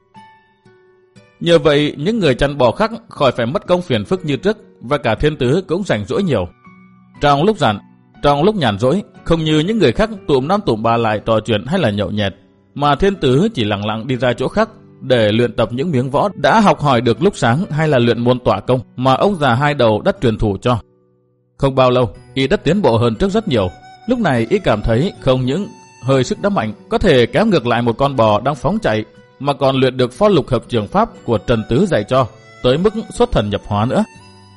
Nhờ vậy những người chăn bò khác khỏi phải mất công phiền phức như trước, và cả Thiên Tứ cũng rảnh rỗi nhiều. Trong lúc rảnh, trong lúc nhàn rỗi, không như những người khác tụm năm tụm ba lại trò chuyện hay là nhậu nhẹt, mà Thiên Tứ chỉ lặng lặng đi ra chỗ khác để luyện tập những miếng võ đã học hỏi được lúc sáng, hay là luyện môn tỏa công mà ông già hai đầu đã truyền thụ cho. Không bao lâu, y đã tiến bộ hơn trước rất nhiều. Lúc này y cảm thấy không những hơi sức đã mạnh, có thể kéo ngược lại một con bò đang phóng chạy, mà còn luyện được phó lục hợp trường pháp của Trần Tứ dạy cho, tới mức xuất thần nhập hóa nữa.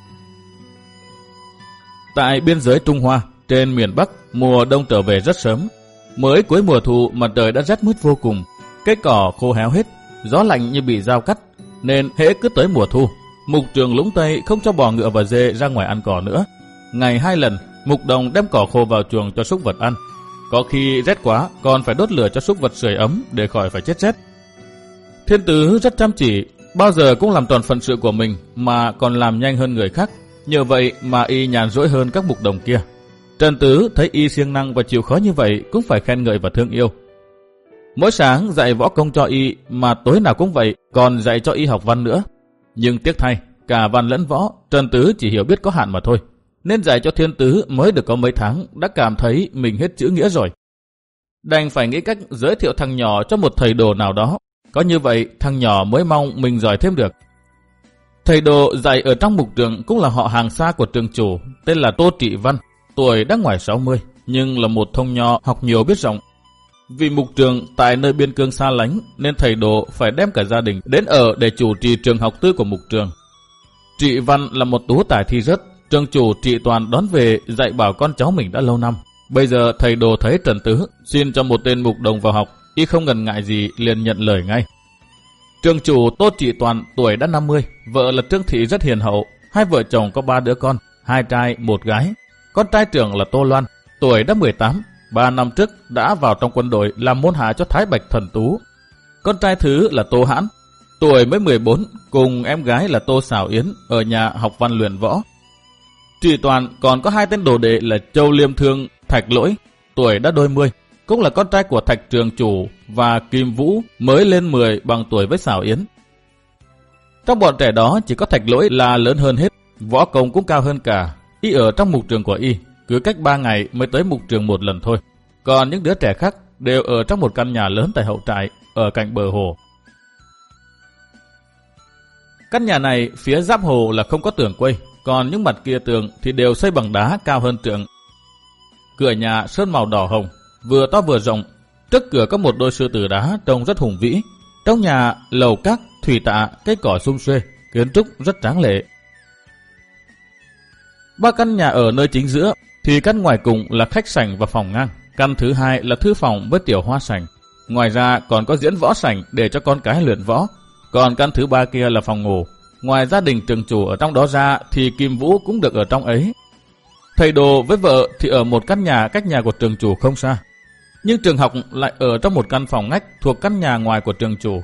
Tại biên giới Trung Hoa, trên miền Bắc, mùa đông trở về rất sớm. Mới cuối mùa thu mà trời đã rét mướt vô cùng, cây cỏ khô héo hết, gió lạnh như bị dao cắt, nên hễ cứ tới mùa thu, mục trường Lũng Tây không cho bò ngựa và dê ra ngoài ăn cỏ nữa. Ngày hai lần, mục đồng đem cỏ khô vào chuồng cho súc vật ăn. Có khi rét quá, còn phải đốt lửa cho súc vật sưởi ấm để khỏi phải chết rét. Thiên Tứ rất chăm chỉ, bao giờ cũng làm toàn phận sự của mình mà còn làm nhanh hơn người khác. Nhờ vậy mà y nhàn rỗi hơn các mục đồng kia. Trần Tứ thấy y siêng năng và chịu khó như vậy cũng phải khen ngợi và thương yêu. Mỗi sáng dạy võ công cho y, mà tối nào cũng vậy, còn dạy cho y học văn nữa. Nhưng tiếc thay, cả văn lẫn võ, Trần Tứ chỉ hiểu biết có hạn mà thôi, nên dạy cho Thiên Tứ mới được có mấy tháng đã cảm thấy mình hết chữ nghĩa rồi. Đành phải nghĩ cách giới thiệu thằng nhỏ cho một thầy đồ nào đó, có như vậy thằng nhỏ mới mong mình giỏi thêm được. Thầy đồ dạy ở trong mục trường cũng là họ hàng xa của trường chủ, tên là Tô Trị Văn, tuổi đã ngoài sáu mươi, nhưng là một thông nho học nhiều biết rộng. Vì mục trường tại nơi biên cương xa lánh nên thầy đồ phải đem cả gia đình đến ở để chủ trì trường học tư của mục trường. Trị Văn là một tú tài thi rớt, trường chủ Trị Toàn đón về dạy bảo con cháu mình đã lâu năm. Bây giờ thầy đồ thấy Trần Tứ xin cho một tên mục đồng vào học, y không ngần ngại gì liền nhận lời ngay. Trường chủ Tô Trị Toàn tuổi đã năm mươi, vợ là Trương Thị rất hiền hậu, hai vợ chồng có ba đứa con, hai trai một gái. Con trai trưởng là Tô Loan, tuổi đã mười tám, ba năm trước đã vào trong quân đội làm môn hạ cho Thái Bạch Thần Tú. Con trai thứ là Tô Hãn, tuổi mới mười bốn, cùng em gái là Tô Xảo Yến ở nhà học văn luyện võ. Trị Toàn còn có hai tên đồ đệ là Châu Liêm Thương, Thạch Lỗi, tuổi đã đôi mươi, cũng là con trai của Thạch trường chủ và Kim Vũ mới lên mười bằng tuổi với Sảo Yến. Trong bọn trẻ đó chỉ có Thạch Lỗi là lớn hơn hết, võ công cũng cao hơn cả. Y ở trong mục trường của y, cứ cách ba ngày mới tới mục trường một lần thôi. Còn những đứa trẻ khác đều ở trong một căn nhà lớn tại hậu trại, ở cạnh bờ hồ. Căn nhà này phía giáp hồ là không có tường quây, còn những mặt kia tường thì đều xây bằng đá cao hơn trượng. Cửa nhà sơn màu đỏ hồng, vừa to vừa rộng. Trước cửa có một đôi sư tử đá trông rất hùng vĩ. Trong nhà lầu các, thủy tạ, cây cỏ sum xuê, kiến trúc rất tráng lệ. Ba căn nhà ở nơi chính giữa thì căn ngoài cùng là khách sảnh và phòng ngang. Căn thứ hai là thư phòng với tiểu hoa sảnh. Ngoài ra còn có diễn võ sảnh để cho con cái luyện võ. Còn căn thứ ba kia là phòng ngủ. Ngoài gia đình trường chủ ở trong đó ra thì Kim Vũ cũng được ở trong ấy. Thầy Đồ với vợ thì ở một căn nhà cách nhà của trường chủ không xa. Nhưng trường học lại ở trong một căn phòng ngách thuộc căn nhà ngoài của trường chủ.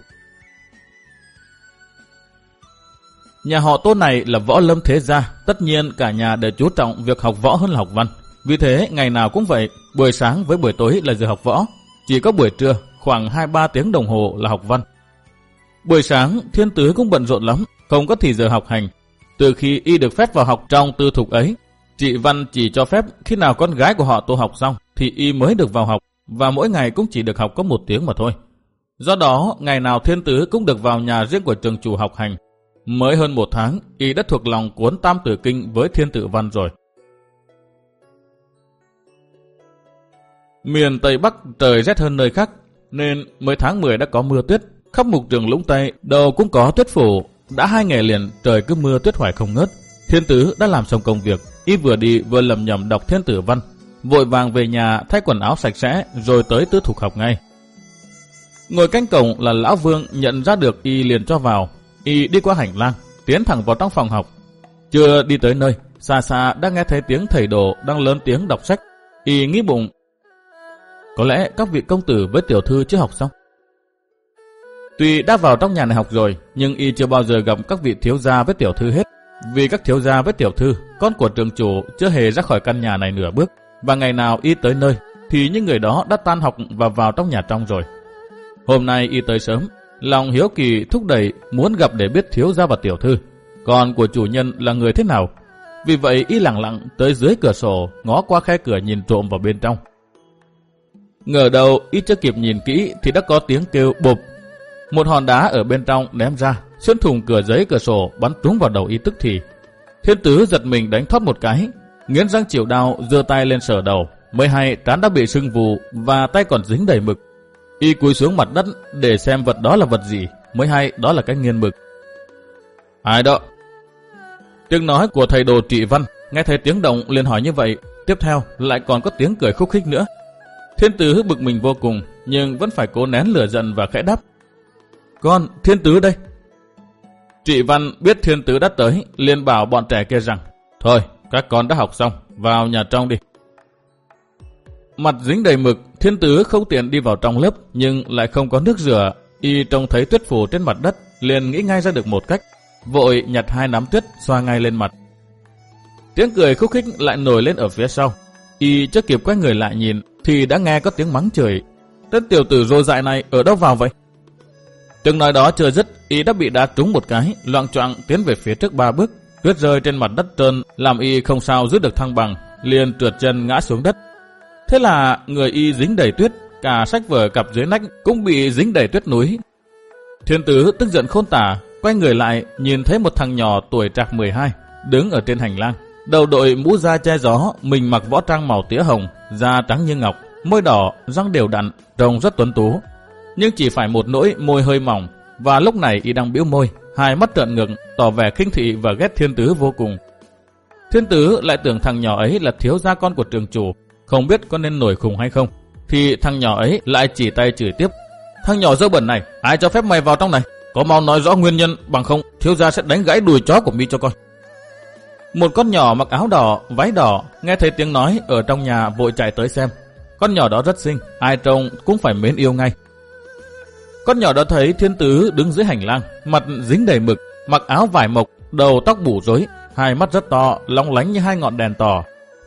Nhà họ Tô này là võ lâm thế gia, tất nhiên cả nhà đều chú trọng việc học võ hơn là học văn. Vì thế ngày nào cũng vậy, buổi sáng với buổi tối là giờ học võ, chỉ có buổi trưa khoảng hai ba tiếng đồng hồ là học văn. Buổi sáng Thiên Tứ cũng bận rộn lắm, không có thì giờ học hành. Từ khi y được phép vào học trong tư thục ấy, chị Văn chỉ cho phép khi nào con gái của họ Tô học xong thì y mới được vào học, và mỗi ngày cũng chỉ được học có một tiếng mà thôi. Do đó ngày nào Thiên Tứ cũng được vào nhà riêng của trường chủ học hành. Mới hơn một tháng, y đã thuộc lòng cuốn Tam Tử Kinh với Thiên Tử Văn rồi. Miền Tây Bắc trời rét hơn nơi khác, nên mới tháng mười đã có mưa tuyết. Khắp mục trường Lũng Tây đâu cũng có tuyết phủ. Đã hai ngày liền trời cứ mưa tuyết hoài không ngớt. Thiên Tứ đã làm xong công việc, y vừa đi vừa lầm nhầm đọc Thiên Tử Văn, vội vàng về nhà thay quần áo sạch sẽ rồi tới tư thục học ngay. Ngồi canh cổng là Lão Vương nhận ra được y liền cho vào. Y đi qua hành lang, tiến thẳng vào trong phòng học. Chưa đi tới nơi, xa xa đã nghe thấy tiếng thầy Đồ đang lớn tiếng đọc sách. Y nghĩ bụng, có lẽ các vị công tử với tiểu thư chưa học xong. Tuy đã vào trong nhà này học rồi, nhưng y chưa bao giờ gặp các vị thiếu gia với tiểu thư hết. Vì các thiếu gia với tiểu thư, con của trường chủ chưa hề ra khỏi căn nhà này nửa bước. Và ngày nào y tới nơi, thì những người đó đã tan học và vào trong nhà trong rồi. Hôm nay y tới sớm, lòng hiếu kỳ thúc đẩy muốn gặp để biết thiếu gia và tiểu thư, con của chủ nhân là người thế nào. Vì vậy y lặng lặng tới dưới cửa sổ, ngó qua khe cửa nhìn trộm vào bên trong. Ngờ đầu y chưa kịp nhìn kỹ thì đã có tiếng kêu bụp. Một hòn đá ở bên trong ném ra, xuyên thủng cửa giấy cửa sổ, bắn trúng vào đầu y tức thì. Thiên Tứ giật mình đánh thoát một cái, nghiến răng chịu đau, giơ tay lên sờ đầu, mới hay trán đã bị sưng vù và tay còn dính đầy mực. Y cúi xuống mặt đất để xem vật đó là vật gì, mới hay đó là cái nghiền mực. Ai đó? Tiếng nói của thầy Đồ Trị Văn, nghe thấy tiếng động liền hỏi như vậy, tiếp theo lại còn có tiếng cười khúc khích nữa. Thiên Tứ bực mình vô cùng, nhưng vẫn phải cố nén lửa giận và khẽ đáp. Con, Thiên Tứ đây. Trị Văn biết Thiên Tứ đã tới, liền bảo bọn trẻ kia rằng, thôi, các con đã học xong, vào nhà trong đi. Mặt dính đầy mực, Thiên Tứ không tiện đi vào trong lớp, nhưng lại không có nước rửa. Y trông thấy tuyết phủ trên mặt đất, liền nghĩ ngay ra được một cách, vội nhặt hai nắm tuyết xoa ngay lên mặt. Tiếng cười khúc khích lại nổi lên ở phía sau. Y chưa kịp quay người lại nhìn, thì đã nghe có tiếng mắng chửi. Tên tiểu tử rô dại này ở đâu vào vậy? Tiếng nói đó chưa dứt, y đã bị đá trúng một cái, loạng choạng tiến về phía trước ba bước. Tuyết rơi trên mặt đất trơn, làm y không sao giữ được thăng bằng, liền trượt chân ngã xuống đất. Thế là người y dính đầy tuyết, cả sách vở cặp dưới nách cũng bị dính đầy tuyết núi. Thiên Tứ tức giận khôn tả, quay người lại nhìn thấy một thằng nhỏ tuổi trạc mười hai đứng ở trên hành lang, đầu đội mũ da che gió, mình mặc võ trang màu tía hồng, da trắng như ngọc, môi đỏ, răng đều đặn, trông rất tuấn tú. Nhưng chỉ phải một nỗi môi hơi mỏng, và lúc này y đang bĩu môi, hai mắt trợn ngược, tỏ vẻ khinh thị và ghét Thiên Tứ vô cùng. Thiên Tứ lại tưởng thằng nhỏ ấy là thiếu gia con của trường chủ, không biết có nên nổi khùng hay không, thì thằng nhỏ ấy lại chỉ tay chửi tiếp. Thằng nhỏ dơ bẩn này, ai cho phép mày vào trong này? Có mau nói rõ nguyên nhân, bằng không thiếu gia sẽ đánh gãy đùi chó của mi cho coi. Một con nhỏ mặc áo đỏ, váy đỏ, nghe thấy tiếng nói ở trong nhà vội chạy tới xem. Con nhỏ đó rất xinh, ai trông cũng phải mến yêu ngay. Con nhỏ đó thấy Thiên Tứ đứng dưới hành lang, mặt dính đầy mực, mặc áo vải mộc, đầu tóc bù rối, hai mắt rất to, long lánh như hai ngọn đèn tỏ.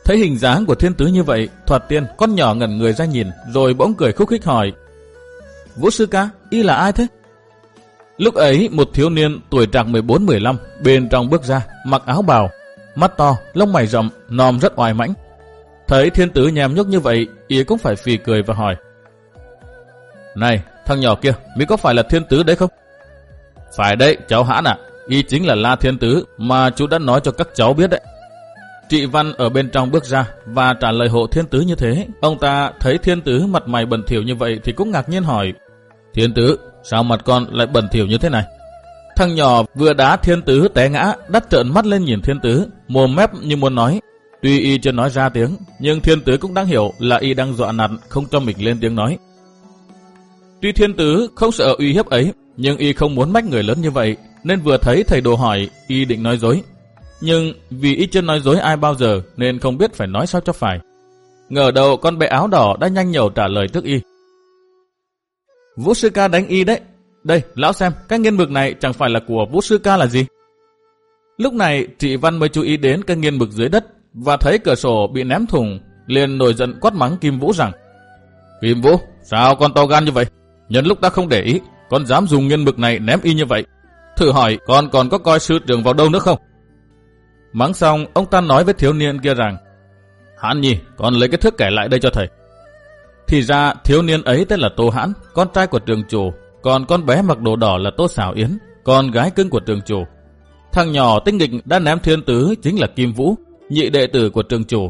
Thấy hình dáng của thiên tứ như vậy, thoạt tiên con nhỏ ngẩn người ra nhìn, rồi bỗng cười khúc khích hỏi: Vũ sư ca, y là ai thế? Lúc ấy một thiếu niên tuổi trạc mười bốn mười lăm bên trong bước ra, mặc áo bào, mắt to, lông mày rậm, nòm rất oai mãnh. Thấy thiên tứ nhèm nhúc như vậy, y cũng phải phì cười và hỏi: Này, thằng nhỏ kia, mi có phải là thiên tứ đấy không? Phải đấy, cháu Hãn ạ, y chính là La Thiên Tứ mà chú đã nói cho các cháu biết đấy. Trị Văn ở bên trong bước ra và trả lời hộ thiên tứ như thế. Ông ta thấy thiên tứ mặt mày bẩn thỉu như vậy thì cũng ngạc nhiên hỏi: Thiên tứ, sao mặt con lại bẩn thỉu như thế này? Thằng nhỏ vừa đá thiên tứ té ngã, đắt trợn mắt lên nhìn thiên tứ, mồm mép như muốn nói. Tuy y chưa nói ra tiếng, nhưng thiên tứ cũng đang hiểu là y đang dọa nạt, không cho mình lên tiếng nói. Tuy thiên tứ không sợ uy hiếp ấy, nhưng y không muốn mách người lớn như vậy, nên vừa thấy thầy đồ hỏi, y định nói dối. Nhưng vì y chưa nói dối ai bao giờ nên không biết phải nói sao cho phải. Ngờ đầu con bé áo đỏ đã nhanh nhẩu trả lời trước y: Vũ sư ca đánh y đấy. Đây, lão xem, cái nghiên mực này chẳng phải là của Vũ sư ca là gì? Lúc này Trị Văn mới chú ý đến cái nghiên mực dưới đất và thấy cửa sổ bị ném thùng, liền nổi giận quát mắng Kim Vũ rằng: Kim Vũ, sao con to gan như vậy? Nhân lúc ta không để ý, con dám dùng nghiên mực này ném y như vậy. Thử hỏi con còn có coi sư trưởng vào đâu nữa không? Mắng xong, ông ta nói với thiếu niên kia rằng: Hãn nhi, con lấy cái thước kẻ lại đây cho thầy. Thì ra thiếu niên ấy tên là Tô Hãn, con trai của trường chủ, còn con bé mặc đồ đỏ là Tô Xảo Yến, con gái cưng của trường chủ. Thằng nhỏ tinh nghịch đã ném thiên tứ chính là Kim Vũ, nhị đệ tử của trường chủ.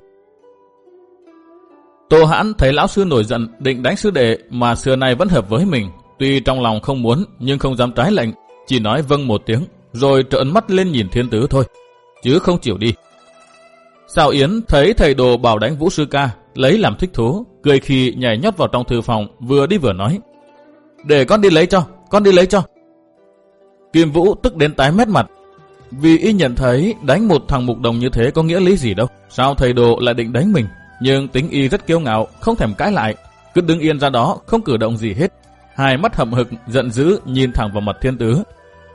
Tô Hãn thấy lão sư nổi giận định đánh sư đệ mà xưa nay vẫn hợp với mình, tuy trong lòng không muốn nhưng không dám trái lệnh, chỉ nói vâng một tiếng rồi trợn mắt lên nhìn thiên tứ thôi, chứ không chịu đi. Xảo Yến thấy thầy đồ bảo đánh Vũ sư ca, lấy làm thích thú, cười khi nhảy nhót vào trong thư phòng, vừa đi vừa nói: Để con đi lấy cho, con đi lấy cho. Kim Vũ tức đến tái mét mặt, vì y nhận thấy đánh một thằng mục đồng như thế có nghĩa lý gì đâu, sao thầy đồ lại định đánh mình. Nhưng tính y rất kiêu ngạo, không thèm cãi lại, cứ đứng yên ra đó, không cử động gì hết. Hai mắt hậm hực, giận dữ nhìn thẳng vào mặt thiên tứ.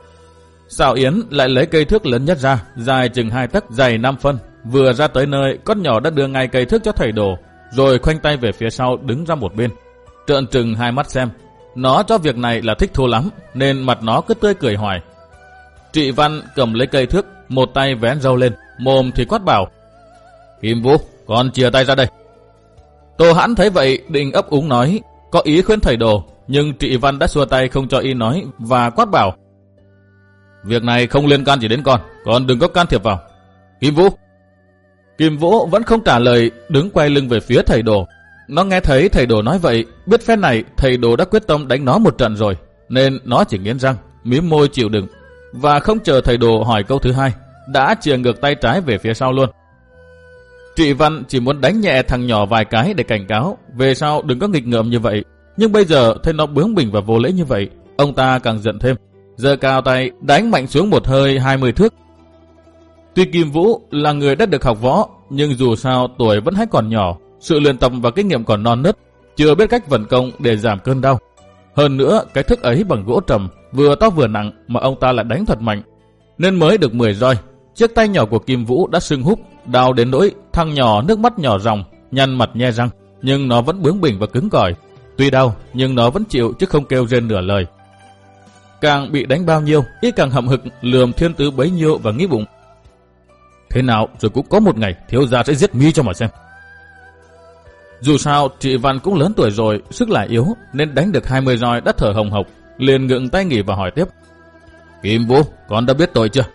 Xảo Yến lại lấy cây thước lớn nhất ra, dài chừng hai tấc, dày năm phân. Vừa ra tới nơi, con nhỏ đã đưa ngay cây thước cho thầy đồ, rồi khoanh tay về phía sau đứng ra một bên, trợn trừng hai mắt xem. Nó cho việc này là thích thú lắm, nên mặt nó cứ tươi cười hoài. Trị Văn cầm lấy cây thước, một tay vén râu lên, mồm thì quát bảo: Kim Vũ, con chìa tay ra đây. Tô Hãn thấy vậy định ấp úng nói, có ý khuyên thầy đồ, nhưng Trị Văn đã xua tay không cho y nói và quát bảo: Việc này không liên can gì đến con, con đừng có can thiệp vào. Kim Vũ. Kim Vũ vẫn không trả lời, đứng quay lưng về phía thầy đồ. Nó nghe thấy thầy đồ nói vậy, biết phen này thầy đồ đã quyết tâm đánh nó một trận rồi, nên nó chỉ nghiến răng, mím môi chịu đựng, và không chờ thầy đồ hỏi câu thứ hai, đã chìa ngược tay trái về phía sau luôn. Trị Văn chỉ muốn đánh nhẹ thằng nhỏ vài cái để cảnh cáo, về sau đừng có nghịch ngợm như vậy. Nhưng bây giờ thấy nó bướng bỉnh và vô lễ như vậy, ông ta càng giận thêm, giơ cao tay đánh mạnh xuống một hơi hai mươi thước. Tuy Kim Vũ là người đã được học võ, nhưng dù sao tuổi vẫn hay còn nhỏ, sự luyện tập và kinh nghiệm còn non nớt, chưa biết cách vận công để giảm cơn đau. Hơn nữa, cái thước ấy bằng gỗ trầm, vừa to vừa nặng mà ông ta lại đánh thật mạnh, nên mới được mười roi. Chiếc tay nhỏ của Kim Vũ đã sưng húp, đau đến nỗi thằng nhỏ nước mắt nhỏ ròng, nhăn mặt nhe răng, nhưng nó vẫn bướng bỉnh và cứng cỏi. Tuy đau, nhưng nó vẫn chịu chứ không kêu rên nửa lời. Càng bị đánh bao nhiêu, y càng hậm hực lườm thiên tứ bấy nhiêu và nghĩ bụng: Thế nào rồi cũng có một ngày thiếu gia sẽ giết mi cho mà xem. Dù sao Trị Văn cũng lớn tuổi rồi, sức lại yếu, nên đánh được hai mươi roi đã thở hồng hộc, liền ngừng tay nghỉ và hỏi tiếp: Kim Vũ, con đã biết tội chưa?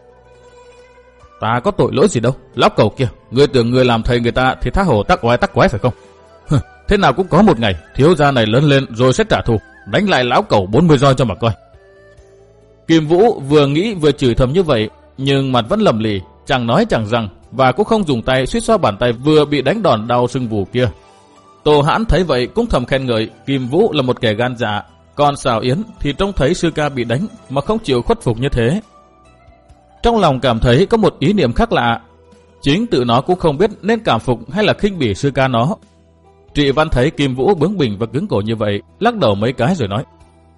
Ta có tội lỗi gì đâu, lão cẩu kia, ngươi tưởng ngươi làm thầy người ta thì tha hồ tắc oai tắc quái phải không? Thế nào cũng có một ngày thiếu gia này lớn lên rồi sẽ trả thù, đánh lại lão cẩu bốn mươi roi cho mà coi. Kim Vũ vừa nghĩ vừa chửi thầm như vậy, nhưng mặt vẫn lầm lì, chẳng nói chẳng rằng, và cũng không dùng tay suýt xoa bàn tay vừa bị đánh đòn đau sưng vù kia. Tô Hãn thấy vậy cũng thầm khen ngợi Kim Vũ là một kẻ gan dạ, còn Xảo Yến thì trông thấy sư ca bị đánh mà không chịu khuất phục như thế. Trong lòng cảm thấy có một ý niệm khác lạ, chính tự nó cũng không biết nên cảm phục hay là khinh bỉ sư ca nó. Trị Văn thấy Kim Vũ bướng bỉnh và cứng cổ như vậy, lắc đầu mấy cái rồi nói: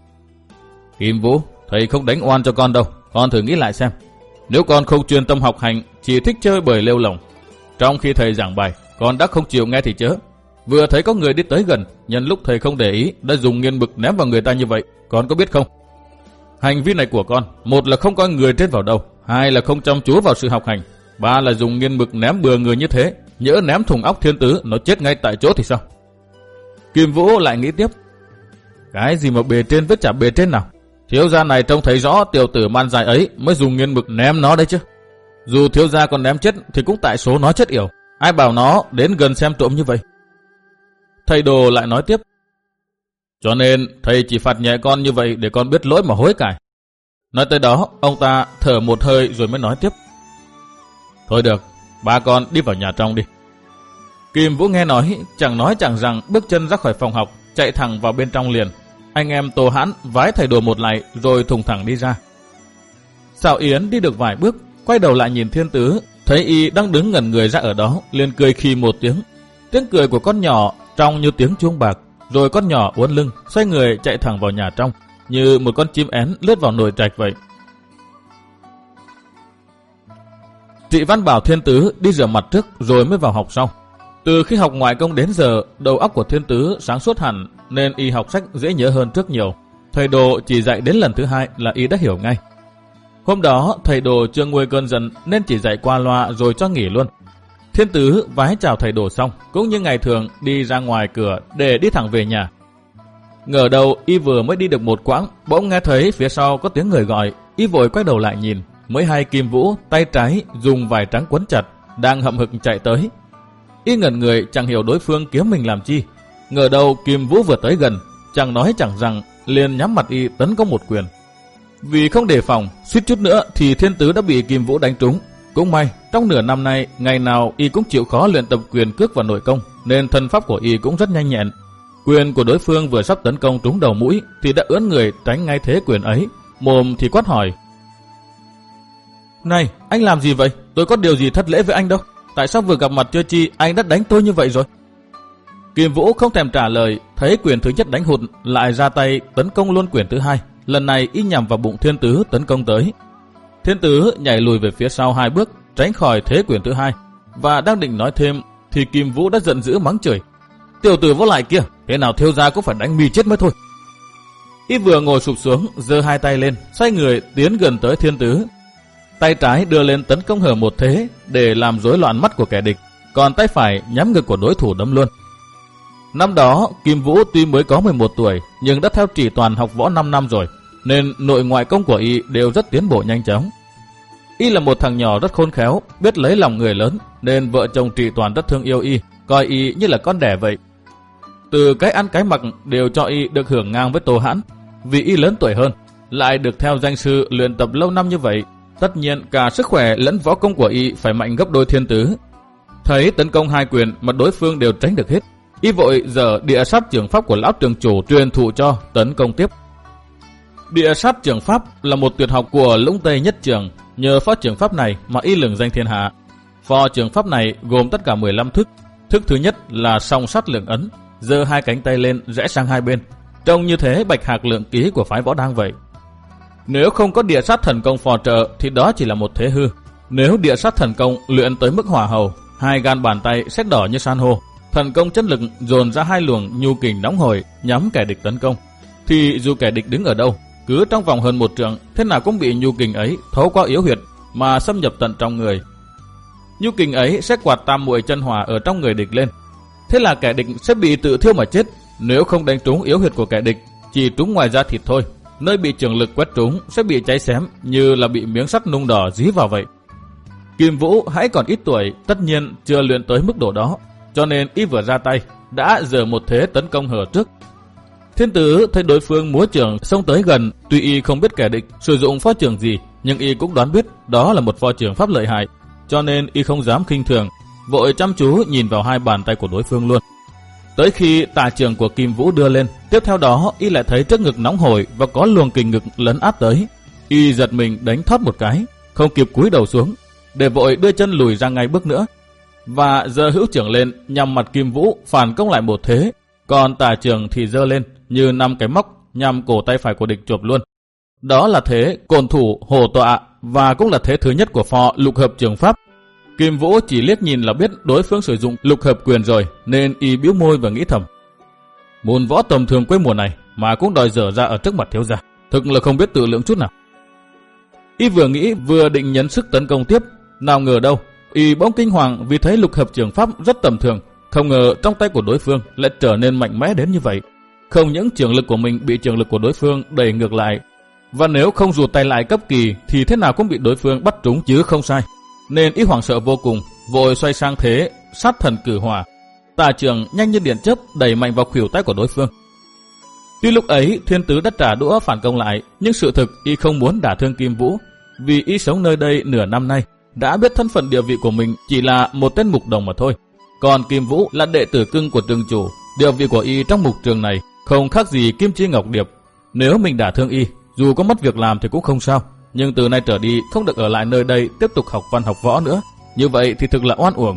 Kim Vũ, thầy không đánh oan cho con đâu, con thử nghĩ lại xem. Nếu con không chuyên tâm học hành, chỉ thích chơi bời lêu lỏng, Trong khi thầy giảng bài, con đã không chịu nghe thì chớ. Vừa thấy có người đi tới gần, nhân lúc thầy không để ý đã dùng nghiên bực ném vào người ta như vậy, con có biết không? Hành vi này của con, một là không coi người trên vào đâu, hai là không chăm chú vào sự học hành, ba là dùng nghiên bực ném bừa người như thế, nhỡ ném thùng óc Thiên Tứ nó chết ngay tại chỗ thì sao? Kim Vũ lại nghĩ tiếp, cái gì mà bề trên với chả bề trên nào? Thiếu gia này trông thấy rõ tiểu tử man dài ấy mới dùng nghiên bực ném nó đấy chứ. Dù thiếu gia còn ném chết thì cũng tại số nó chết yểu, ai bảo nó đến gần xem trộm như vậy? Thầy Đồ lại nói tiếp, cho nên thầy chỉ phạt nhẹ con như vậy để con biết lỗi mà hối cải. Nói tới đó, ông ta thở một hơi rồi mới nói tiếp, thôi được, ba con đi vào nhà trong đi. Kim Vũ nghe nói, chẳng nói chẳng rằng bước chân ra khỏi phòng học, chạy thẳng vào bên trong liền. Anh em Tô Hãn vái thầy Đồ một lạy rồi thùng thẳng đi ra. Sảo Yến đi được vài bước, quay đầu lại nhìn Thiên Tứ, thấy y đang đứng ngẩn người ra ở đó, liền cười khi một tiếng. Tiếng cười của con nhỏ trong như tiếng chuông bạc, rồi con nhỏ uốn lưng, xoay người chạy thẳng vào nhà trong, như một con chim én lướt vào nồi trạch vậy. Trị Văn bảo Thiên Tứ đi rửa mặt trước rồi mới vào học sau. Từ khi học ngoại công đến giờ, đầu óc của Thiên Tứ sáng suốt hẳn, nên y học sách dễ nhớ hơn trước nhiều. Thầy Đồ chỉ dạy đến lần thứ hai là y đã hiểu ngay. Hôm đó thầy Đồ chưa nguôi cơn giận nên chỉ dạy qua loa rồi cho nghỉ luôn. Thiên Tứ vái chào thầy Đồ xong, cũng như ngày thường đi ra ngoài cửa để đi thẳng về nhà. Ngờ đầu y vừa mới đi được một quãng, bỗng nghe thấy phía sau có tiếng người gọi, y vội quay đầu lại nhìn, mới hay Kim Vũ tay trái dùng vải trắng quấn chặt, đang hậm hực chạy tới. Y ngẩn người chẳng hiểu đối phương kiếm mình làm chi. Ngờ đầu Kim Vũ vừa tới gần, chẳng nói chẳng rằng, liền nhắm mặt y tấn công một quyền. Vì không đề phòng, suýt chút nữa thì Thiên Tứ đã bị Kim Vũ đánh trúng. Cũng may, trong nửa năm nay, ngày nào y cũng chịu khó luyện tập quyền cước và nội công, nên thân pháp của y cũng rất nhanh nhẹn. Quyền của đối phương vừa sắp tấn công trúng đầu mũi thì đã ưỡn người tránh ngay thế quyền ấy, mồm thì quát hỏi: "Này, anh làm gì vậy? Tôi có điều gì thất lễ với anh đâu. Tại sao vừa gặp mặt chưa chi anh đã đánh tôi như vậy rồi?" Kim Vũ không thèm trả lời, thấy quyền thứ nhất đánh hụt, lại ra tay tấn công luôn quyền thứ hai. Lần này y nhằm vào bụng Thiên Tứ tấn công tới. Thiên Tứ nhảy lùi về phía sau hai bước, tránh khỏi thế quyền thứ hai, và đang định nói thêm thì Kim Vũ đã giận dữ mắng chửi: "Tiểu tử vô lại kia, thế nào thiếu gia cũng phải đánh mi chết mới thôi." Y vừa ngồi sụp xuống, giơ hai tay lên, xoay người tiến gần tới Thiên Tứ. Tay trái đưa lên tấn công hở một thế để làm rối loạn mắt của kẻ địch, còn tay phải nhắm ngực của đối thủ đấm luôn. Năm đó, Kim Vũ tuy mới có mười một tuổi, nhưng đã theo Trì Toàn học võ năm năm rồi, nên nội ngoại công của y đều rất tiến bộ nhanh chóng. Y là một thằng nhỏ rất khôn khéo, biết lấy lòng người lớn, nên vợ chồng Trì Toàn rất thương yêu y, coi y như là con đẻ vậy. Từ cái ăn cái mặc đều cho y được hưởng ngang với Tô Hãn. Vì y lớn tuổi hơn, lại được theo danh sư luyện tập lâu năm như vậy, tất nhiên cả sức khỏe lẫn võ công của y phải mạnh gấp đôi Thiên Tứ. Thấy tấn công hai quyền mà đối phương đều tránh được hết, y vội giở địa sát trường pháp của lão trường chủ truyền thụ cho tấn công tiếp. Địa sát trường pháp là một tuyệt học của Lũng Tây Nhất Trường, nhờ phó trường pháp này mà y lừng danh thiên hạ. Phó trường pháp này gồm tất cả mười lăm thức. Thức thứ nhất là song sát lượng ấn, giơ hai cánh tay lên rẽ sang hai bên, trông như thế bạch hạc lượng ký của phái võ đang vậy. Nếu không có địa sát thần công phò trợ thì đó chỉ là một thế hư. Nếu địa sát thần công luyện tới mức hỏa hầu, hai gan bàn tay sét đỏ như san hô, thần công chất lực dồn ra hai luồng nhu kình nóng hổi nhắm kẻ địch tấn công, thì dù kẻ địch đứng ở đâu, cứ trong vòng hơn một trượng, thế nào cũng bị nhu kình ấy thấu qua yếu huyệt mà xâm nhập tận trong người. Nhu kình ấy sẽ quạt tam muội chân hỏa ở trong người địch lên, thế là kẻ địch sẽ bị tự thiêu mà chết. Nếu không đánh trúng yếu huyệt của kẻ địch, chỉ trúng ngoài da thịt thôi, nơi bị trường lực quét trúng sẽ bị cháy xém như là bị miếng sắt nung đỏ dí vào vậy. Kim Vũ hãy còn ít tuổi, tất nhiên chưa luyện tới mức độ đó, cho nên y vừa ra tay đã giở một thế tấn công hở trước. Thiên Tứ thấy đối phương múa trường xông tới gần, tuy y không biết kẻ địch sử dụng phó trường gì, nhưng y cũng đoán biết đó là một phó trường pháp lợi hại, cho nên y không dám khinh thường, vội chăm chú nhìn vào hai bàn tay của đối phương luôn. Tới khi tà trường của Kim Vũ đưa lên, tiếp theo đó y lại thấy trước ngực nóng hổi và có luồng kình ngực lấn áp tới. Y giật mình đánh thoát một cái, không kịp cúi đầu xuống, để vội đưa chân lùi ra ngay bước nữa, và giơ hữu trưởng lên nhằm mặt Kim Vũ phản công lại một thế, còn tà trường thì giơ lên như năm cái móc nhằm cổ tay phải của địch chộp luôn. Đó là thế cồn thủ hổ tọa, và cũng là thế thứ nhất của phò lục hợp trường pháp. Kim Vũ chỉ liếc nhìn là biết đối phương sử dụng lục hợp quyền rồi, nên y bĩu môi và nghĩ thầm. Môn võ tầm thường quê mùa này mà cũng đòi dở ra ở trước mặt thiếu gia, thực là không biết tự lượng chút nào. Y vừa nghĩ vừa định nhấn sức tấn công tiếp, nào ngờ đâu, y bỗng kinh hoàng vì thấy lục hợp trường pháp rất tầm thường, không ngờ trong tay của đối phương lại trở nên mạnh mẽ đến như vậy. Không những trường lực của mình bị trường lực của đối phương đẩy ngược lại, và nếu không rụt tay lại cấp kỳ thì thế nào cũng bị đối phương bắt trúng chứ không sai. Nên y hoảng sợ vô cùng, vội xoay sang thế sát thần cử hỏa, tà trường nhanh như điện chớp đẩy mạnh vào khuỷu tay của đối phương. Tuy lúc ấy Thiên Tứ đã trả đũa phản công lại, nhưng sự thực y không muốn đả thương Kim Vũ, vì y sống nơi đây nửa năm nay, đã biết thân phận địa vị của mình chỉ là một tên mục đồng mà thôi. Còn Kim Vũ là đệ tử cưng của trường chủ, địa vị của y trong mục trường này không khác gì Kim Chi Ngọc Điệp. Nếu mình đả thương y, dù có mất việc làm thì cũng không sao, nhưng từ nay trở đi không được ở lại nơi đây tiếp tục học văn học võ nữa, như vậy thì thực là oan uổng.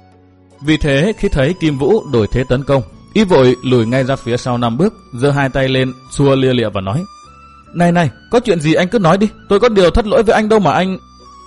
Vì thế khi thấy Kim Vũ đổi thế tấn công, y vội lùi ngay ra phía sau năm bước, giơ hai tay lên xua lia lịa và nói: Này này, có chuyện gì anh cứ nói đi, tôi có điều thất lỗi với anh đâu mà anh...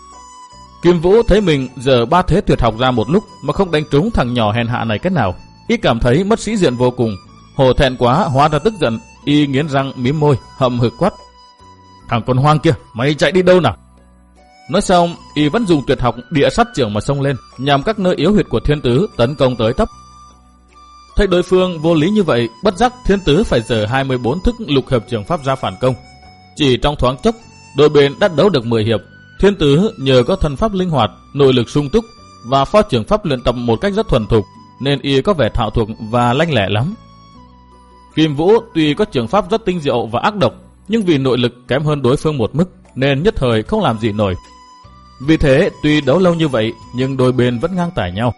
Kim Vũ thấy mình giờ ba thế tuyệt học ra một lúc mà không đánh trúng thằng nhỏ hèn hạ này cách nào, y cảm thấy mất sĩ diện vô cùng, hổ thẹn quá hóa ra tức giận, y nghiến răng mím môi hậm hực quát: Thằng con hoang kia, mày chạy đi đâu nào? Nói xong, y vẫn dùng tuyệt học địa sát trưởng mà xông lên, nhằm các nơi yếu huyệt của Thiên Tứ tấn công tới tấp. Thấy đối phương vô lý như vậy, bất giác Thiên Tứ phải giở hai mươi bốn thức lục hợp trường pháp ra phản công. Chỉ trong thoáng chốc, đôi bên đã đấu được mười hiệp. Thiên Tứ nhờ có thân pháp linh hoạt, nội lực sung túc và phó trường pháp luyện tập một cách rất thuần thục, nên y có vẻ thạo thuộc và lanh lẹ lắm. Kim Vũ tuy có trường pháp rất tinh diệu và ác độc, nhưng vì nội lực kém hơn đối phương một mức nên nhất thời không làm gì nổi. Vì thế tuy đấu lâu như vậy nhưng đôi bên vẫn ngang tải nhau.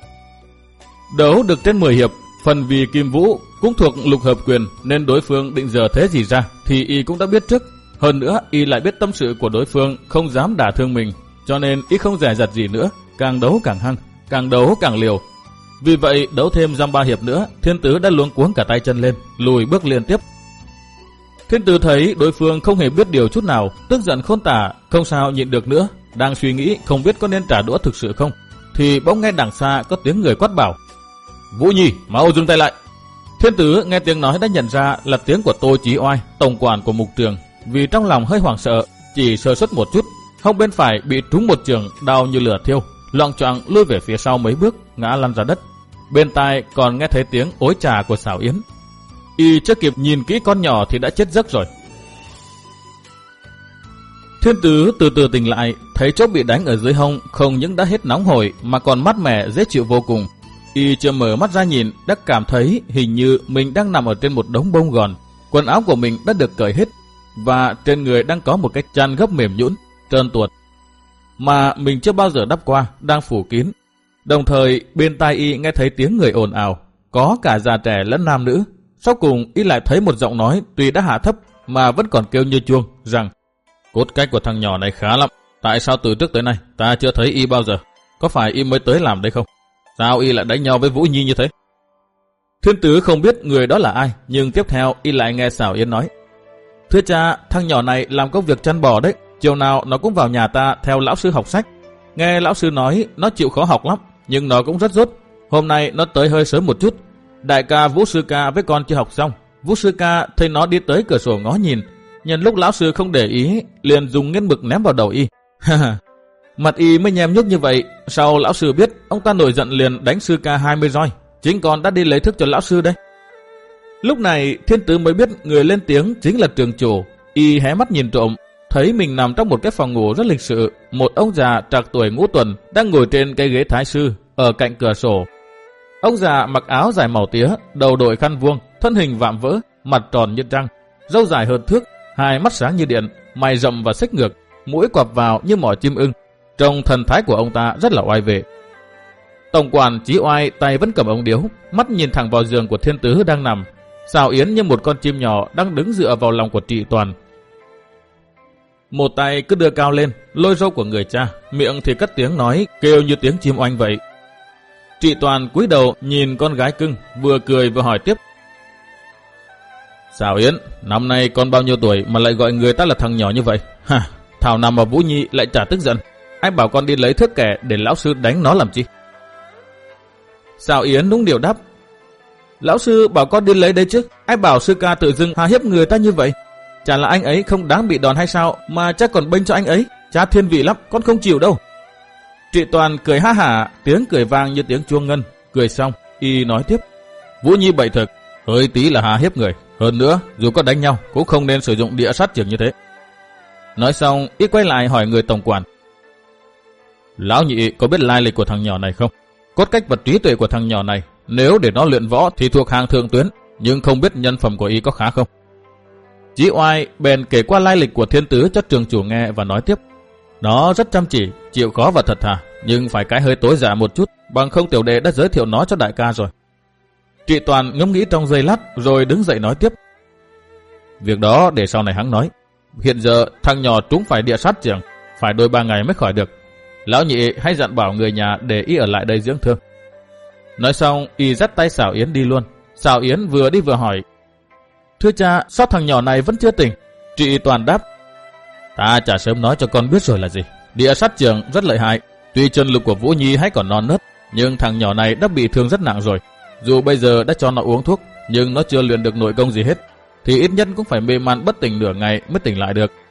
Đấu được trên mười hiệp, phần vì Kim Vũ cũng thuộc lục hợp quyền nên đối phương định dở thế gì ra thì y cũng đã biết trước. Hơn nữa y lại biết tâm sự của đối phương không dám đả thương mình, cho nên y không dè dặt gì nữa, càng đấu càng hăng, càng đấu càng liều. Vì vậy đấu thêm dăm ba hiệp nữa, Thiên Tứ đã luống cuống cả tay chân lên, lùi bước liên tiếp. Thiên Tứ thấy đối phương không hề biết điều chút nào, tức giận khôn tả, không sao nhịn được nữa, đang suy nghĩ không biết có nên trả đũa thực sự không, thì bỗng nghe đằng xa có tiếng người quát bảo: Vũ Nhi, mau dừng tay lại. Thiên Tứ nghe tiếng nói đã nhận ra là tiếng của Tô Chí Oai, tổng quản của mục trường, vì trong lòng hơi hoảng sợ, chỉ sơ suất một chút, hông bên phải bị trúng một trường đau như lửa thiêu, loạng choạng lùi về phía sau mấy bước, ngã lăn ra đất. Bên tai còn nghe thấy tiếng ối trà của Sảo Yến. Y chưa kịp nhìn kỹ con nhỏ thì đã chết giấc rồi. Thiên Tứ từ từ tỉnh lại, thấy chỗ bị đánh ở dưới hông không những đã hết nóng hổi mà còn mát mẻ dễ chịu vô cùng. Y chưa mở mắt ra nhìn đã cảm thấy hình như mình đang nằm ở trên một đống bông gòn, quần áo của mình đã được cởi hết và trên người đang có một cái chăn gấp mềm nhũn, trơn tuột mà mình chưa bao giờ đắp qua đang phủ kín. Đồng thời bên tai y nghe thấy tiếng người ồn ào, có cả già trẻ lẫn nam nữ. Sau cùng y lại thấy một giọng nói tuy đã hạ thấp mà vẫn còn kêu như chuông rằng: Cốt cách của thằng nhỏ này khá lắm, tại sao từ trước tới nay ta chưa thấy y bao giờ? Có phải y mới tới làm đây không? Sao y lại đánh nhau với Vũ Nhi như thế? Thiên Tứ không biết người đó là ai, nhưng tiếp theo y lại nghe Sảo Yến nói: Thưa cha, thằng nhỏ này làm công việc chăn bò đấy, chiều nào nó cũng vào nhà ta theo lão sư học sách. Nghe lão sư nói nó chịu khó học lắm, nhưng nó cũng rất dốt. Hôm nay nó tới hơi sớm một chút. Đại ca Vũ sư ca với con chưa học xong, Vũ sư ca thấy nó đi tới cửa sổ ngó nhìn, nhân lúc lão sư không để ý, liền dùng nghiến mực ném vào đầu y. Mặt y mới nhem nhúc như vậy. Sau lão sư biết, ông ta nổi giận liền đánh sư ca hai mươi roi. Chính con đã đi lấy thức cho lão sư đây. Lúc này Thiên Tứ mới biết người lên tiếng chính là trường chủ. Y hé mắt nhìn trộm, thấy mình nằm trong một cái phòng ngủ rất lịch sự. Một ông già trạc tuổi ngũ tuần đang ngồi trên cái ghế thái sư ở cạnh cửa sổ. Ông già mặc áo dài màu tía, đầu đội khăn vuông, thân hình vạm vỡ, mặt tròn như trăng, râu dài hơn thước, hai mắt sáng như điện, mày rậm và xếch ngược, mũi quặp vào như mỏ chim ưng. Trông thần thái của ông ta rất là oai vệ. Tổng quản Chí Oai tay vẫn cầm ống điếu, mắt nhìn thẳng vào giường của Thiên Tứ đang nằm. Sảo Yến như một con chim nhỏ đang đứng dựa vào lòng của Trị Toàn. Một tay cứ đưa cao lên, lôi râu của người cha, miệng thì cất tiếng nói kêu như tiếng chim oanh vậy. Trị Toàn cúi đầu nhìn con gái cưng, vừa cười vừa hỏi tiếp: Sảo Yến, năm nay con bao nhiêu tuổi mà lại gọi người ta là thằng nhỏ như vậy? Ha, thảo nào mà Vũ Nhi lại chả tức giận. anh bảo con đi lấy thước kẻ để lão sư đánh nó làm chi? Sào Yến nũng nịu đáp, lão sư bảo con đi lấy đấy chứ, ai bảo sư ca tự dưng hà hiếp người ta như vậy? Chả là anh ấy không đáng bị đòn hay sao mà chắc còn bênh cho anh ấy, cha thiên vị lắm, con không chịu đâu. Trị Toàn cười ha hả, tiếng cười vang như tiếng chuông ngân. Cười xong, y nói tiếp, Vũ Nhi bậy thực, hơi tí là hà hiếp người. Hơn nữa, dù có đánh nhau cũng không nên sử dụng địa sát chưởng như thế. Nói xong, y quay lại hỏi người tổng quản, lão nhị có biết lai lịch của thằng nhỏ này không? Cốt cách và trí tuệ của thằng nhỏ này, nếu để nó luyện võ thì thuộc hàng thượng tuyến, nhưng không biết nhân phẩm của y có khá không? Chí Oai bèn kể qua lai lịch của thiên tứ cho trường chủ nghe và nói tiếp, nó rất chăm chỉ, chịu khó và thật thà, nhưng phải cái hơi tối dạ một chút, bằng không tiểu đệ đã giới thiệu nó cho đại ca rồi. Trị Toàn ngẫm nghĩ trong giây lát rồi đứng dậy nói tiếp, việc đó để sau này hắn nói. Hiện giờ thằng nhỏ trúng phải địa sát chưởng, phải đôi ba ngày mới khỏi được. Lão nhị hãy dặn bảo người nhà để y ở lại đây dưỡng thương. Nói xong y dắt tay Sào Yến đi luôn. Sào Yến vừa đi vừa hỏi, thưa cha, sao thằng nhỏ này vẫn chưa tỉnh? Trị Toàn đáp, ta chả sớm nói cho con biết rồi là gì. Địa sát chưởng rất lợi hại, tuy chân lực của Vũ Nhi hãy còn non nớt, nhưng thằng nhỏ này đã bị thương rất nặng rồi. Dù bây giờ đã cho nó uống thuốc, nhưng nó chưa luyện được nội công gì hết, thì ít nhất cũng phải mê man bất tỉnh nửa ngày mới tỉnh lại được.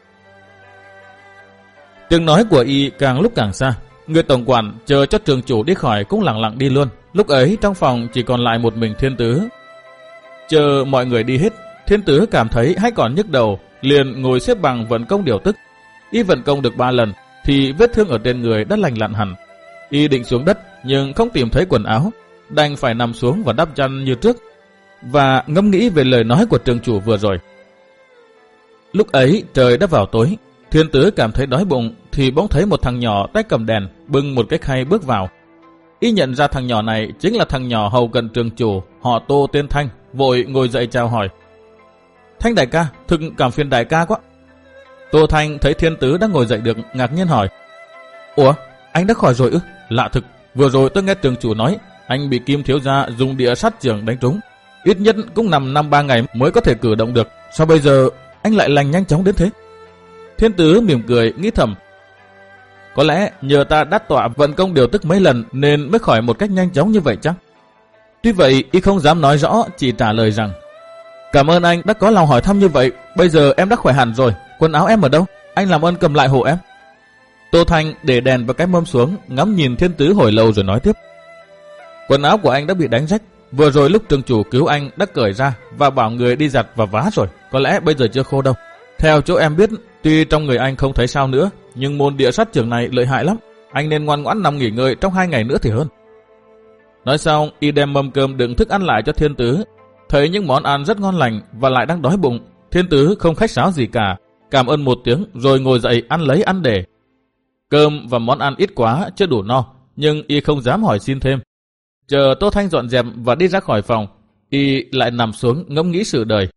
Tiếng nói của y càng lúc càng xa. Người tổng quản chờ cho trường chủ đi khỏi cũng lặng lặng đi luôn. Lúc ấy trong phòng chỉ còn lại một mình thiên tứ. Chờ mọi người đi hết, thiên tứ cảm thấy hay còn nhức đầu, liền ngồi xếp bằng vận công điều tức. Y vận công được ba lần thì vết thương ở trên người đã lành lặn hẳn. Y định xuống đất nhưng không tìm thấy quần áo, đành phải nằm xuống và đắp chăn như trước và ngẫm nghĩ về lời nói của trường chủ vừa rồi. Lúc ấy trời đã vào tối, thiên tứ cảm thấy đói bụng thì bỗng thấy một thằng nhỏ tay cầm đèn bưng một cái khay bước vào. Y nhận ra thằng nhỏ này chính là thằng nhỏ hầu cận trường chủ, họ Tô tên Thanh, vội ngồi dậy chào hỏi. Thanh đại ca, thực cảm phiền đại ca quá. Tô Thanh thấy thiên tứ đang ngồi dậy được, ngạc nhiên hỏi, ủa, anh đã khỏi rồi ư? Lạ thực, vừa rồi tôi nghe trường chủ nói anh bị Kim thiếu gia dùng địa sát chưởng đánh trúng, ít nhất cũng nằm năm ba ngày mới có thể cử động được, sao bây giờ anh lại lành nhanh chóng đến thế? Thiên tứ mỉm cười nghĩ thầm, có lẽ nhờ ta đắc tọa vận công điều tức mấy lần nên mới khỏi một cách nhanh chóng như vậy chắc. Tuy vậy y không dám nói rõ, chỉ trả lời rằng, cảm ơn anh đã có lòng hỏi thăm như vậy, bây giờ em đã khỏe hẳn rồi, quần áo em ở đâu? Anh làm ơn cầm lại hộ em. Tô Thanh để đèn và cái mâm xuống, ngắm nhìn thiên tứ hồi lâu rồi nói tiếp, quần áo của anh đã bị đánh rách, vừa rồi lúc trường chủ cứu anh đã cởi ra và bảo người đi giặt và vá rồi, có lẽ bây giờ chưa khô đâu. Theo chỗ em biết, tuy trong người anh không thấy sao nữa, nhưng môn địa sát chưởng này lợi hại lắm, anh nên ngoan ngoãn nằm nghỉ ngơi trong hai ngày nữa thì hơn. Nói xong, y đem mâm cơm đựng thức ăn lại cho thiên tứ. Thấy những món ăn rất ngon lành và lại đang đói bụng, thiên tứ không khách sáo gì cả, cảm ơn một tiếng rồi ngồi dậy ăn lấy ăn để. Cơm và món ăn ít quá chưa đủ no, nhưng y không dám hỏi xin thêm. Chờ Tô Thanh dọn dẹp và đi ra khỏi phòng, y lại nằm xuống ngẫm nghĩ sự đời.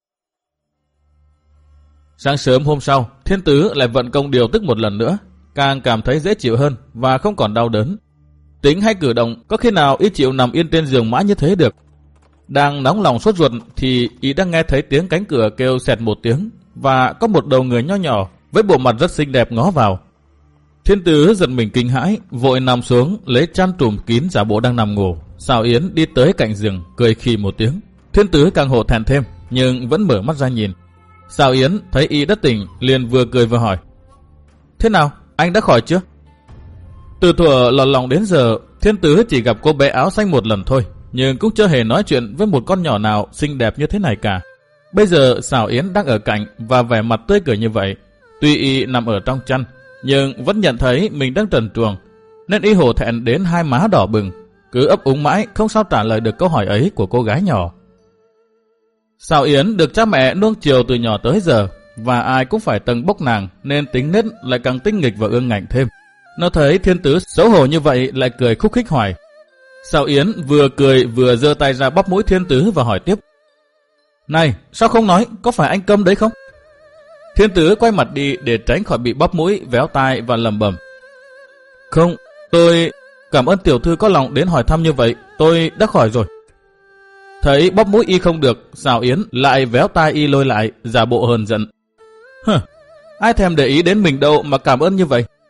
Sáng sớm hôm sau, thiên tứ lại vận công điều tức một lần nữa, càng cảm thấy dễ chịu hơn và không còn đau đớn. Tính hay cử động, có khi nào y chịu nằm yên trên giường mãi như thế được. Đang nóng lòng sốt ruột thì y đã nghe thấy tiếng cánh cửa kêu xẹt một tiếng và có một đầu người nho nhỏ với bộ mặt rất xinh đẹp ngó vào. Thiên tứ giật mình kinh hãi, vội nằm xuống lấy chăn trùm kín giả bộ đang nằm ngủ. Sào Yến đi tới cạnh giường cười khì một tiếng. Thiên tứ càng hổ thẹn thêm nhưng vẫn mở mắt ra nhìn. Sào Yến thấy y đã tỉnh liền vừa cười vừa hỏi, thế nào, anh đã khỏi chưa? Từ thuở lọt lòng đến giờ, thiên tứ chỉ gặp cô bé áo xanh một lần thôi, nhưng cũng chưa hề nói chuyện với một con nhỏ nào xinh đẹp như thế này cả. Bây giờ Sào Yến đang ở cạnh và vẻ mặt tươi cười như vậy. Tuy y nằm ở trong chăn, nhưng vẫn nhận thấy mình đang trần truồng, nên y hổ thẹn đến hai má đỏ bừng, cứ ấp úng mãi không sao trả lời được câu hỏi ấy của cô gái nhỏ. Sào Yến được cha mẹ nuông chiều từ nhỏ tới giờ, và ai cũng phải tầng bốc nàng, nên tính nết lại càng tinh nghịch và ương ngạnh thêm. Nó thấy thiên tứ xấu hổ như vậy lại cười khúc khích hoài. Sào Yến vừa cười vừa giơ tay ra bóp mũi thiên tứ và hỏi tiếp, này, sao không nói, có phải anh câm đấy không? Thiên tứ quay mặt đi để tránh khỏi bị bóp mũi, véo tai và lẩm bẩm, không, tôi cảm ơn tiểu thư có lòng đến hỏi thăm như vậy, tôi đã khỏi rồi. Thấy bóp mũi y không được, Sào Yến lại véo tai y lôi lại, giả bộ hờn giận. Hừ, ai thèm để ý đến mình đâu mà cảm ơn như vậy.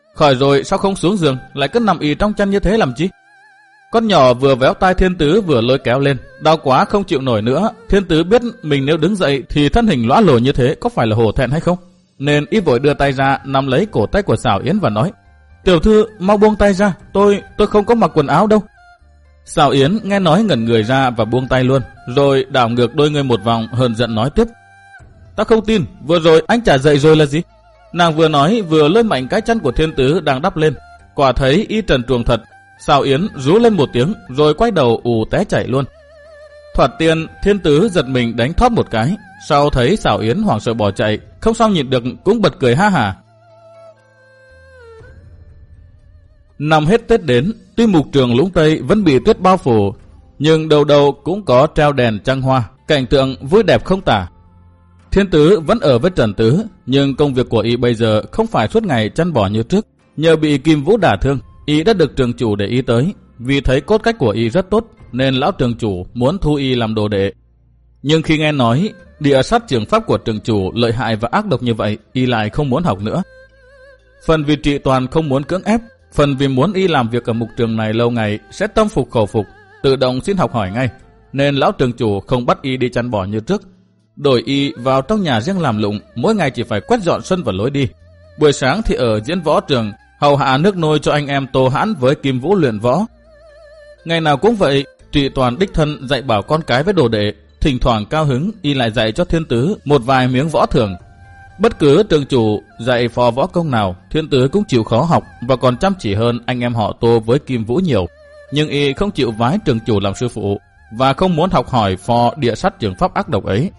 Khỏi rồi sao không xuống giường, lại cứ nằm ì trong chăn như thế làm chi? Con nhỏ vừa véo tai Thiên Tứ vừa lôi kéo lên, đau quá không chịu nổi nữa. Thiên Tứ biết mình nếu đứng dậy thì thân hình lõa lồ như thế có phải là hổ thẹn hay không, nên y vội đưa tay ra nắm lấy cổ tay của Sảo Yến và nói: "Tiểu thư mau buông tay ra, tôi tôi không có mặc quần áo đâu." Sảo Yến nghe nói ngẩn người ra và buông tay luôn, rồi đảo ngược đôi người một vòng hờn giận nói tiếp: "Ta không tin, vừa rồi anh chả dậy rồi là gì?" Nàng vừa nói vừa lôi mạnh cái chân của Thiên Tứ đang đắp lên, quả thấy y trần truồng thật. Sảo Yến rú lên một tiếng rồi quay đầu ù té chạy luôn. Thoạt tiên Thiên Tứ giật mình đánh thóp một cái, sau thấy Sảo Yến hoảng sợ bỏ chạy, không sao nhịn được cũng bật cười ha hả. Năm hết Tết đến, tuy mục trường Lũng Tây vẫn bị tuyết bao phủ, nhưng đầu đầu cũng có treo đèn trăng hoa, cảnh tượng vui đẹp không tả. Thiên Tứ vẫn ở với Trần Tứ, nhưng công việc của y bây giờ không phải suốt ngày chăn bò như trước. Nhờ bị Kim Vũ đả thương, y đã được trường chủ để ý tới, vì thấy cốt cách của y rất tốt nên lão trường chủ muốn thu y làm đồ đệ. Nhưng khi nghe nói địa sát trường pháp của trường chủ lợi hại và ác độc như vậy, y lại không muốn học nữa. Phần vì Trị Toàn không muốn cưỡng ép, phần vì muốn y làm việc ở mục trường này lâu ngày sẽ tâm phục khẩu phục, tự động xin học hỏi ngay, nên lão trường chủ không bắt y đi chăn bò như trước, đổi y vào trong nhà riêng làm lụng, mỗi ngày chỉ phải quét dọn sân và lối đi. Buổi sáng thì ở diễn võ trường hầu hạ nước nôi cho anh em Tô Hãn với Kim Vũ luyện võ. Ngày nào cũng vậy, Trị Toàn đích thân dạy bảo con cái với đồ đệ, thỉnh thoảng cao hứng y lại dạy cho Thiên Tứ một vài miếng võ thường. Bất cứ trường chủ dạy phò võ công nào, Thiên Tứ cũng chịu khó học và còn chăm chỉ hơn anh em họ Tô với Kim Vũ nhiều. Nhưng y không chịu vái trường chủ làm sư phụ và không muốn học hỏi phò địa sát trường pháp ác độc ấy.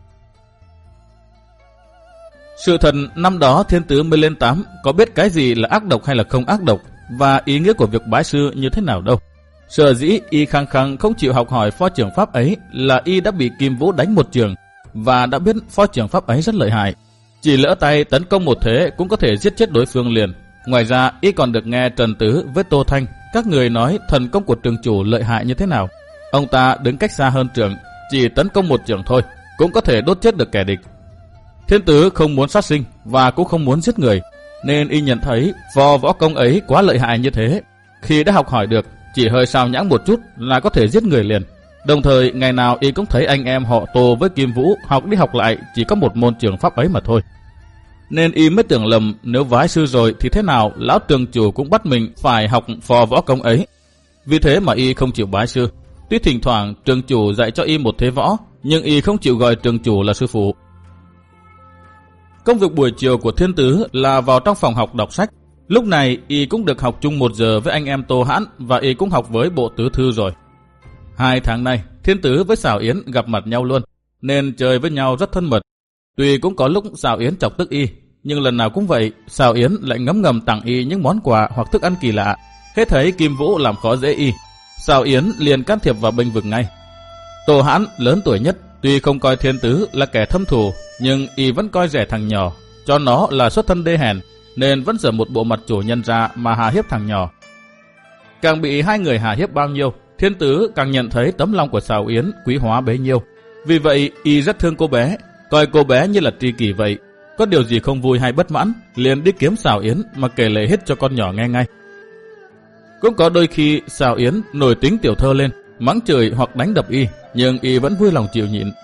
Sự thật năm đó Thiên Tứ mới lên tám, có biết cái gì là ác độc hay là không ác độc, và ý nghĩa của việc bái sư như thế nào đâu. Sở dĩ y khăng khăng không chịu học hỏi phó trường pháp ấy là y đã bị Kim Vũ đánh một trường và đã biết phó trường pháp ấy rất lợi hại. Chỉ lỡ tay tấn công một thế cũng có thể giết chết đối phương liền. Ngoài ra y còn được nghe Trần Tứ với Tô Thanh các người nói thần công của trường chủ lợi hại như thế nào. Ông ta đứng cách xa hơn trường, chỉ tấn công một trường thôi cũng có thể đốt chết được kẻ địch. Thiên Tứ không muốn sát sinh và cũng không muốn giết người, nên y nhận thấy phò võ công ấy quá lợi hại như thế. Khi đã học hỏi được, chỉ hơi sao nhãng một chút là có thể giết người liền. Đồng thời ngày nào y cũng thấy anh em họ Tô với Kim Vũ học đi học lại chỉ có một môn trường pháp ấy mà thôi. Nên y mới tưởng lầm nếu vái sư rồi thì thế nào lão trường chủ cũng bắt mình phải học phò võ công ấy. Vì thế mà y không chịu bái sư. Tuy thỉnh thoảng trường chủ dạy cho y một thế võ, nhưng y không chịu gọi trường chủ là sư phụ. Công việc buổi chiều của Thiên Tứ là vào trong phòng học đọc sách. Lúc này y cũng được học chung một giờ với anh em Tô Hãn và y cũng học với bộ tứ thư rồi. Hai tháng nay Thiên Tứ với Sảo Yến gặp mặt nhau luôn, nên chơi với nhau rất thân mật. Tuy cũng có lúc Sảo Yến chọc tức y, nhưng lần nào cũng vậy, Sảo Yến lại ngấm ngầm tặng y những món quà hoặc thức ăn kỳ lạ. Hết thấy Kim Vũ làm khó dễ y, Sảo Yến liền can thiệp vào bênh vực ngay. Tô Hãn lớn tuổi nhất, tuy không coi Thiên Tứ là kẻ thâm thù, nhưng y vẫn coi rẻ thằng nhỏ, cho nó là xuất thân đê hèn, nên vẫn dở một bộ mặt chủ nhân ra mà hà hiếp thằng nhỏ. Càng bị hai người hà hiếp bao nhiêu, Thiên Tứ càng nhận thấy tấm lòng của Sảo Yến quý hóa bấy nhiêu. Vì vậy y rất thương cô bé, coi cô bé như là tri kỷ vậy. Có điều gì không vui hay bất mãn, liền đi kiếm Sảo Yến mà kể lể hết cho con nhỏ nghe ngay. Cũng có đôi khi Sảo Yến nổi tính tiểu thơ lên, mắng chửi hoặc đánh đập y, nhưng y vẫn vui lòng chịu nhịn.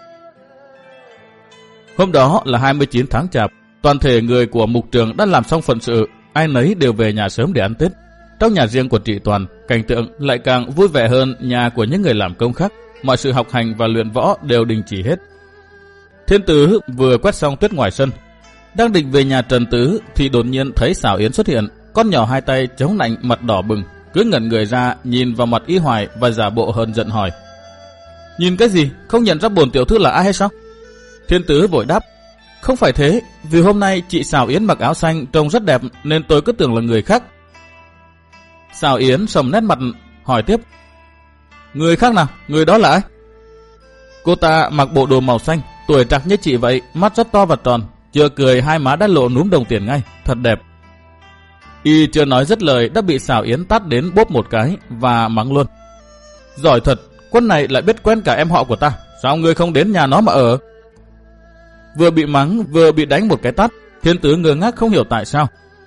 Hôm đó là hai mươi chín tháng Chạp, toàn thể người của mục trường đã làm xong phận sự, ai nấy đều về nhà sớm để ăn Tết. Trong nhà riêng của Trị Toàn, cảnh tượng lại càng vui vẻ hơn nhà của những người làm công khác. Mọi sự học hành và luyện võ đều đình chỉ hết. Thiên Tứ vừa quét xong tuyết ngoài sân, đang định về nhà Trần Tứ thì đột nhiên thấy Sảo Yến xuất hiện. Con nhỏ hai tay chống nạnh, mặt đỏ bừng, cứ ngẩn người ra nhìn vào mặt y hoài và giả bộ hờn giận hỏi: "Nhìn cái gì, không nhận ra bổn tiểu thư là ai hay sao?" Thiên Tứ vội đáp: "Không phải thế, vì hôm nay chị Sảo Yến mặc áo xanh trông rất đẹp nên tôi cứ tưởng là người khác." Sảo Yến sầm nét mặt hỏi tiếp: "Người khác nào, người đó là ai?" Cô ta mặc bộ đồ màu xanh, tuổi trạc như chị vậy, mắt rất to và tròn, chưa cười hai má đã lộ núm đồng tiền ngay, thật đẹp. Y chưa nói dứt lời đã bị Sảo Yến tát đến bốp một cái và mắng luôn: "Giỏi thật, quân này lại biết quen cả em họ của ta, sao ngươi không đến nhà nó mà ở?" Vừa bị mắng vừa bị đánh một cái tát, Thiên Tứ ngơ ngác không hiểu tại sao.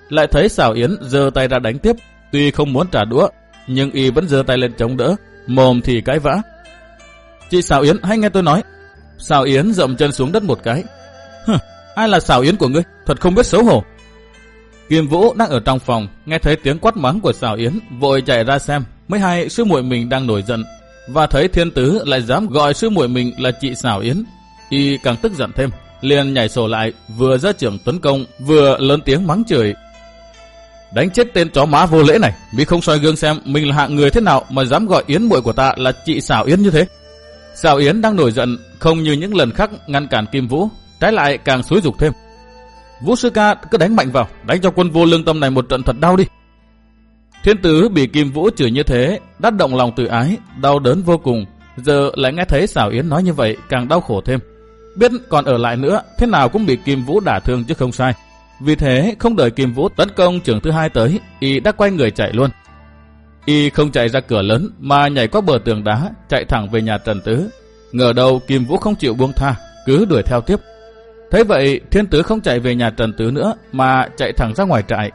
lại thấy Sào Yến giơ tay ra đánh tiếp. Tuy không muốn trả đũa, nhưng y vẫn giơ tay lên chống đỡ, mồm thì cãi vã. Chị Sào Yến, hãy nghe tôi nói. Sào Yến dậm chân xuống đất một cái. Hừ, ai là Sào Yến của ngươi? Thật không biết xấu hổ. Kim Vũ đang ở trong phòng, nghe thấy tiếng quát mắng của Sào Yến, vội chạy ra xem, mới hay sư muội mình đang nổi giận, và thấy Thiên Tứ lại dám gọi sư muội mình là chị Sào Yến, y càng tức giận thêm, liền nhảy sổ lại, vừa ra trưởng tấn công, vừa lớn tiếng mắng chửi. Đánh chết tên chó má vô lễ này, vì không soi gương xem mình là hạng người thế nào mà dám gọi Yến muội của ta là chị Sào Yến như thế. Sào Yến đang nổi giận, không như những lần khác ngăn cản Kim Vũ, trái lại càng xúi giục thêm. Vũ sư ca cứ đánh mạnh vào, đánh cho quân vô lương tâm này một trận thật đau đi. Thiên Tứ bị Kim Vũ chửi như thế, đắc động lòng tự ái, đau đớn vô cùng, giờ lại nghe thấy Sào Yến nói như vậy càng đau khổ thêm. Biết còn ở lại nữa, thế nào cũng bị Kim Vũ đả thương chứ không sai. Vì thế không đợi Kim Vũ tấn công trưởng thứ hai tới, y đã quay người chạy luôn. Y không chạy ra cửa lớn mà nhảy qua bờ tường đá, chạy thẳng về nhà Trần Tứ. Ngờ đâu Kim Vũ không chịu buông tha, cứ đuổi theo tiếp. Thế vậy Thiên Tứ không chạy về nhà Trần Tứ nữa mà chạy thẳng ra ngoài trại.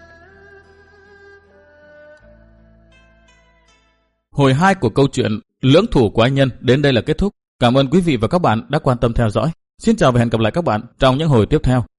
Hồi hai của câu chuyện Lưỡng thủ quái nhân đến đây là kết thúc. Cảm ơn quý vị và các bạn đã quan tâm theo dõi. Xin chào và hẹn gặp lại các bạn trong những hồi tiếp theo.